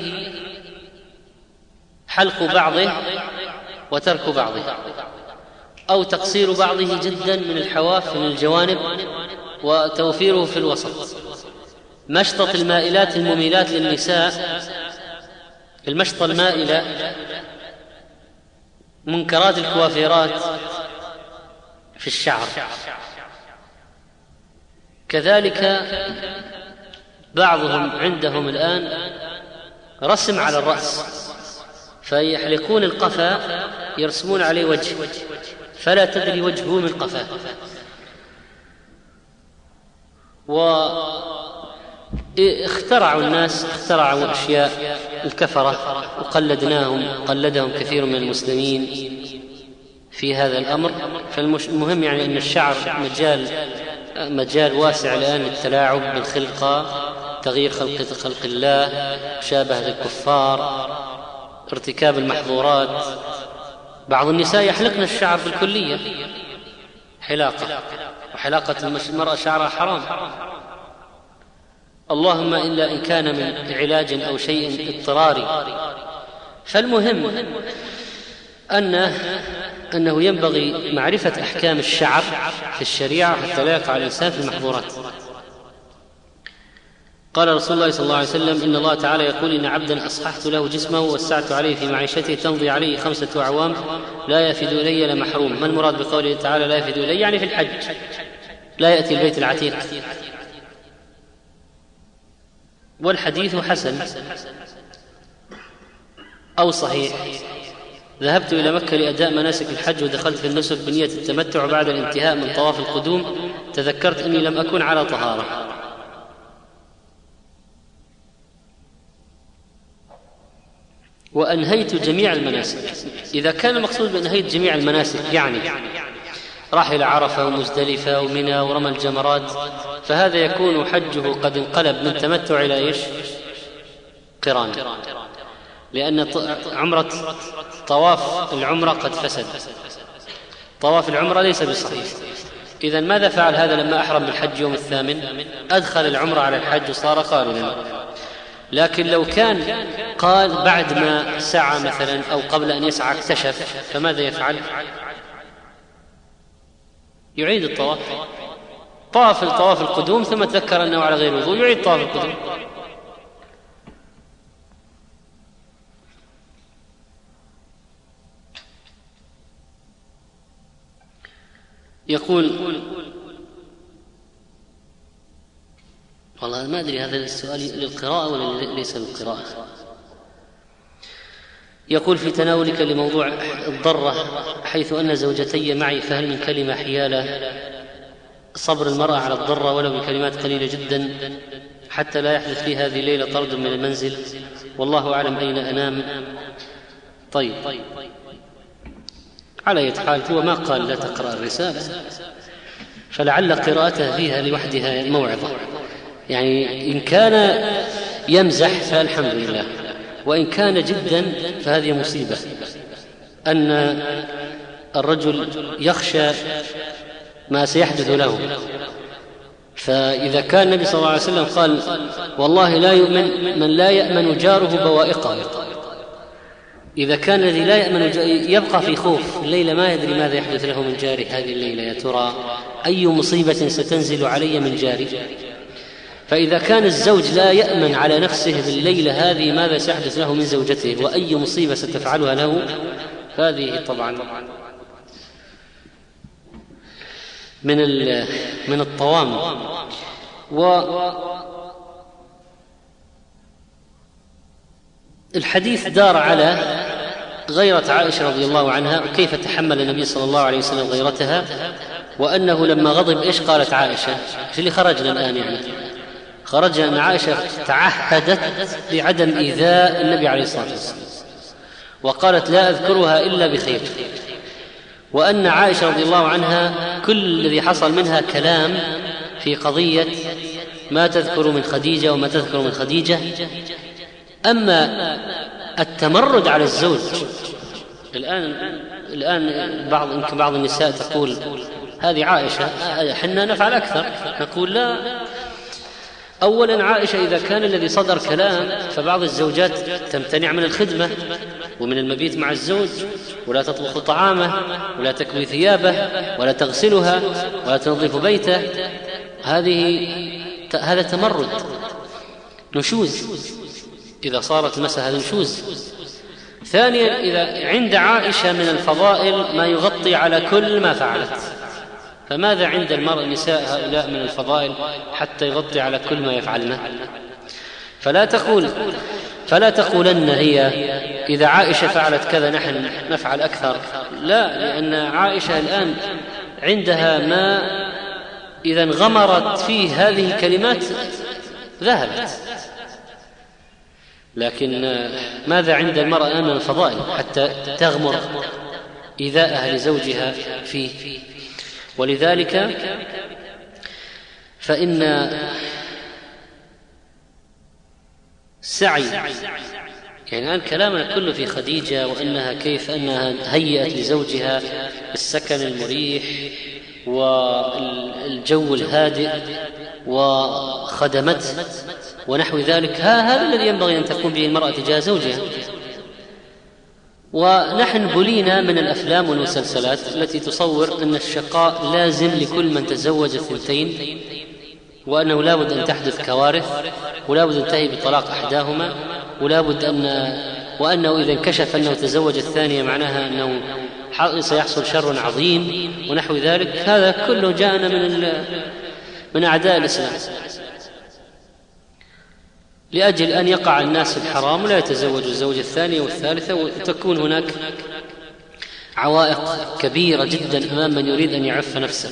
حلق بعضه وترك بعضه، أو تقصير بعضه جدا من الحواف من الجوانب وتوفيره في الوسط. مشطة المائلات المميلات للنساء، المشطة المائلة منكرات الكوافيرات في الشعر. كذلك بعضهم عندهم الآن رسم على الرأس، فيحلقون القفا يرسمون عليه وجه فلا تدري وجهه من قفاه. واخترعوا الناس أشياء الكفرة قلدهم كثير من المسلمين في هذا الأمر. فالمهم يعني أن الشعر مجال واسع الآن للتلاعب بالخلقة، تغيير خلق الله، مشابهة الكفار، ارتكاب المحظورات. بعض النساء يحلقن الشعر بالكلية حلاقة، وحلاقة المرأة شعرها حرام، اللهم إلا إن كان من علاج أو شيء اضطراري. فالمهم أنه ينبغي معرفة أحكام الشعر في الشريعة حتى لا يقع الإنسان في المحظورات. قال رسول الله صلى الله عليه وسلم: إن الله تعالى يقول: إن عبدا أصححت له جسمه ووسعت عليه في معيشته تمضي عليه 5 أعوام لا يفد إلي لمحروم. ما المراد بقوله تعالى لا يفد إلي؟ يعني في الحج لا يأتي البيت العتيق. والحديث حسن أو صحيح. ذهبت إلى مكة لأداء مناسك الحج ودخلت في النسك بنية التمتع. بعد الانتهاء من طواف القدوم تذكرت أني لم أكن على طهارة، وأنهيت جميع المناسك. إذا كان المقصود بأنهيت جميع المناسك يعني راح إلى عرفة ومزدلفة ومنى ورمى الجمرات، فهذا يكون حجه قد انقلب من تمتع إلى إيش؟ قران، لأن طواف العمرة قد فسد، طواف العمرة ليس بصحيح. إذن ماذا فعل هذا لما أحرم بالحج يوم 8؟ أدخل العمرة على الحج وصار قارنا. لكن لو كان قال بعد ما سعى مثلا أو قبل أن يسعى اكتشف، فماذا يفعل؟ يعيد الطواف، طواف القدوم ثم تذكر أنه على غير وضوء، يعيد طواف القدوم. يقول والله ما أدري هذا السؤال للقراءة ولا ليس للقراءة. يقول: في تناولك لموضوع الضرة حيث أن زوجتي معي، فهل من كلمة حيالة صبر المرأة على الضرة ولو بكلمات قليلة جدا حتى لا يحدث لي هذه الليلة طرد من المنزل، والله أعلم أين أنام؟ طيب، على أي حال هو ما قال لا تقرأ الرسالة، فلعل قراءتها فيها لوحدها موعظة. يعني إن كان يمزح فالحمد لله، وإن كان جدا فهذه مصيبة، أن الرجل يخشى ما سيحدث له. فإذا كان النبي صلى الله عليه وسلم قال: والله لا يؤمن من لا يأمن جاره بوائقه، إذا كان الذي لا يأمن يبقى في خوف الليلة، ما يدري ماذا يحدث له من جاره هذه الليلة، يا ترى أي مصيبة ستنزل علي من جاري؟ فإذا كان الزوج لا يأمن على نفسه بالليلة هذه ماذا سيحدث له من زوجته وأي مصيبة ستفعلها له، هذه طبعا من الطوام. والحديث دار على غيرة عائشة رضي الله عنها، وكيف تحمل النبي صلى الله عليه وسلم غيرتها، وأنه لما غضب إيش قالت عائشة؟ في اللي خرجنا الآن يعني خرجنا أن عائشة تعهدت بعدم إيذاء النبي عليه الصلاة والسلام، وقالت: لا أذكرها إلا بخير. وأن عائشة رضي الله عنها كل الذي حصل منها كلام في قضية ما تذكر من خديجة وما تذكر من خديجة. أما التمرد على الزوج الآن الآن يمكن بعض النساء تقول هذه عائشة حنا نفعل أكثر. نقول لا. أولا عائشة إذا كان الذي صدر كلام، فبعض الزوجات تمتنع من الخدمة ومن المبيت مع الزوج، ولا تطبخ طعامه، ولا تكوي ثيابه، ولا تغسلها، ولا تنظف بيته. هذا تمرد، نشوز. إذا صارت المسألة هذا نشوز. ثانيا إذا عند عائشة من الفضائل ما يغطي على كل ما فعلت، فماذا عند المرء النساء هؤلاء من الفضائل حتى يغطي على كل ما يفعلنا؟ فلا تقولن هي إذا عائشة فعلت كذا نحن نفعل أكثر. لا، لأن عائشة الآن عندها ما إذا انغمرت فيه هذه الكلمات ذهبت. لكن ماذا عند المرأة من الفضائل حتى تغمر إيذاءها لزوجها فيه؟ ولذلك فإن سعي، يعني الآن كلامنا كله في خديجة، وأنها كيف أنها هيئت لزوجها السكن المريح والجو الهادئ وخدمته ونحو ذلك. هذا الذي ينبغي أن تقوم به المرأة تجاه زوجها. ونحن بلينا من الأفلام والمسلسلات التي تصور أن الشقاء لازم لكل من تزوج الثنتين، وأنه لا بد أن تحدث كوارث، ولا بد أن تنتهي بطلاق أحداهما، وأنه إذا انكشف أنه تزوج الثانية معناها أنه سيحصل شر عظيم ونحو ذلك. هذا كله جاءنا من أعداء الإسلام لأجل أن يقع الناس في الحرام ولا يتزوجوا الزوجة الثانية والثالثة، وتكون هناك عوائق كبيرة جدا أمام من يريد أن يعف نفسه.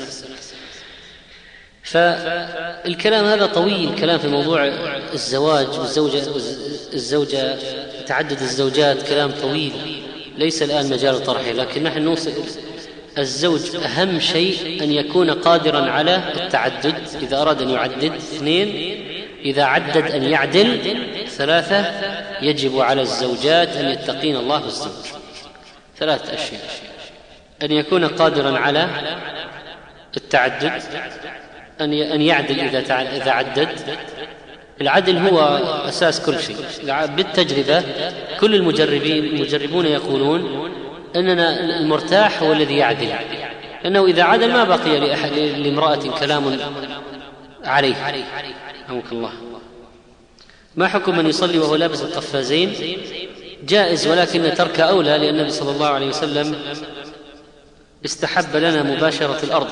فالكلام هذا طويل، كلام في موضوع الزواج والزوجة تعدد الزوجات كلام طويل، ليس الآن مجال طرحه. لكن نحن نوصل الزوج أهم شيء أن يكون قادرا على التعدد إذا أراد أن يعدد. 2 إذا عدد أن يعدل. 3 يجب على الزوجات أن يتقين الله في الزوج. 3 أشياء: أن يكون قادرا على التعدد، أن يعدل إذا عدد. العدل هو أساس كل شيء بالتجربة. كل المجربون يقولون أننا المرتاح هو الذي يعدل، لأنه إذا عدل ما بقي لامرأة كلام عليه. رحمك الله. ما حكم من يصلي وهو لابس القفازين؟ جائز، ولكن ترك أولى، لأن النبي صلى الله عليه وسلم استحب لنا مباشرة الأرض،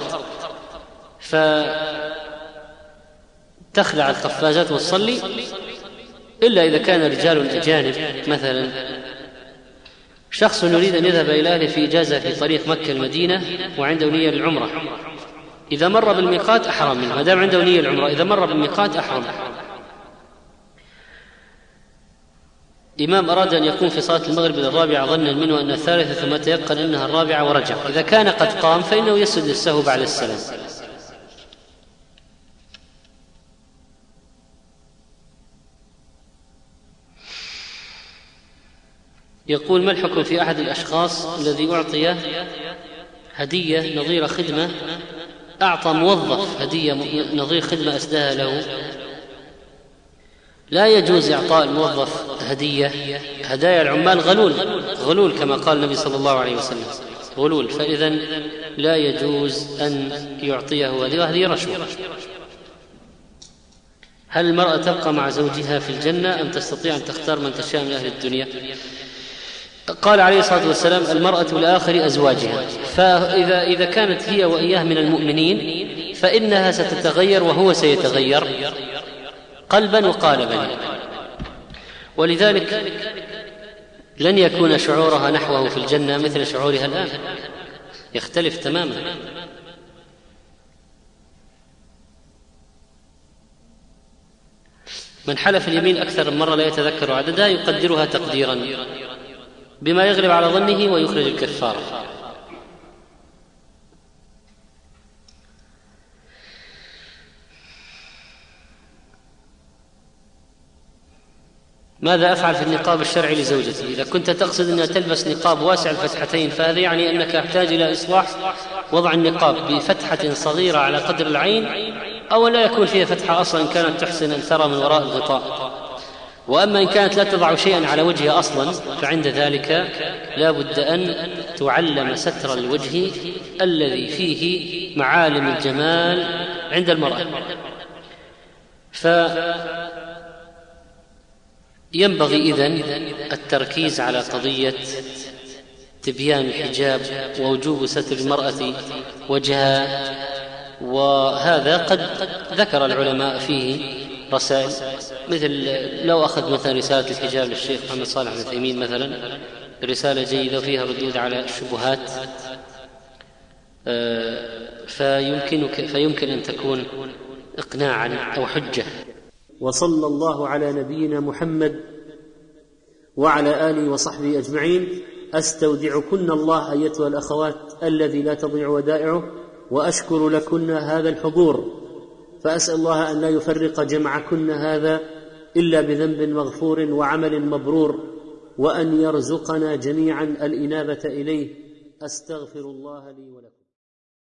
فتخلع القفازات وتصلي، إلا إذا كان رجال أجانب. مثلا شخص يريد أن يذهب إلى أهله في إجازة في طريق مكة المدينة وعنده نية للعمرة، إذا مر بالميقات أحرم منه، ما دام عنده نية العمرة إذا مر بالميقات أحرم. إمام أراد أن يقوم في صلاة المغرب إلى 4 ظنا منه أن 3 ثم تيقن أنها 4 ورجع. إذا كان قد قام فإنه يسجد للسهو بعد السلام. يقول: ما الحكم في أحد الأشخاص الذي أعطي هدية نظير خدمة، أعطى موظف هدية نظير خدمة أسداها له؟ لا يجوز إعطاء الموظف هدايا العمال غلول كما قال النبي صلى الله عليه وسلم، غلول. فإذا لا يجوز أن يعطيه هذه رشوة. هل المرأة تبقى مع زوجها في الجنة أم تستطيع أن تختار من تشاء من أهل الدنيا؟ قال عليه الصلاة والسلام: المرأة لآخر أزواجها. فإذا كانت هي وإياه من المؤمنين فإنها ستتغير وهو سيتغير قلبا وقالبا، ولذلك لن يكون شعورها نحوه في الجنة مثل شعورها الآن، يختلف تماما. من حلف اليمين أكثر من مرة لا يتذكر عددها يقدرها تقديرا بما يغلب على ظنه ويخرج الكفارة. ماذا أفعل في النقاب الشرعي لزوجتي؟ إذا كنت تقصد أنها تلبس نقاب واسع الفتحتين فهذا يعني أنك أحتاج إلى إصلاح وضع النقاب بفتحة صغيرة على قدر العين، أو لا يكون فيها فتحة أصلا كانت تحسن أن ترى من وراء الغطاء. وأما إن كانت لا تضع شيئا على وجهها أصلا فعند ذلك لا بد أن تعلم ستر الوجه الذي فيه معالم الجمال عند المرأة. فينبغي إذن التركيز على قضية تبيان الحجاب ووجوب ستر المرأة وجهها، وهذا قد ذكر العلماء فيه رسائل، مثل لو أخذ مثلا رسالة الحجاب للشيخ محمد صالح بن عثيمين مثلا، رسالة جيدة فيها ردود على الشبهات، فيمكن أن تكون إقناعا أو حجة. وصلى الله على نبينا محمد وعلى آله وصحبه أجمعين. أستودعكن الله أيتها الأخوات الذي لا تضيع ودائعه، وأشكر لكن هذا الحضور، فأسأل الله أن لا يفرق جمعكن هذا إلا بذنب مغفور وعمل مبرور، وأن يرزقنا جميعا الإنابة إليه. أستغفر الله لي ولكم.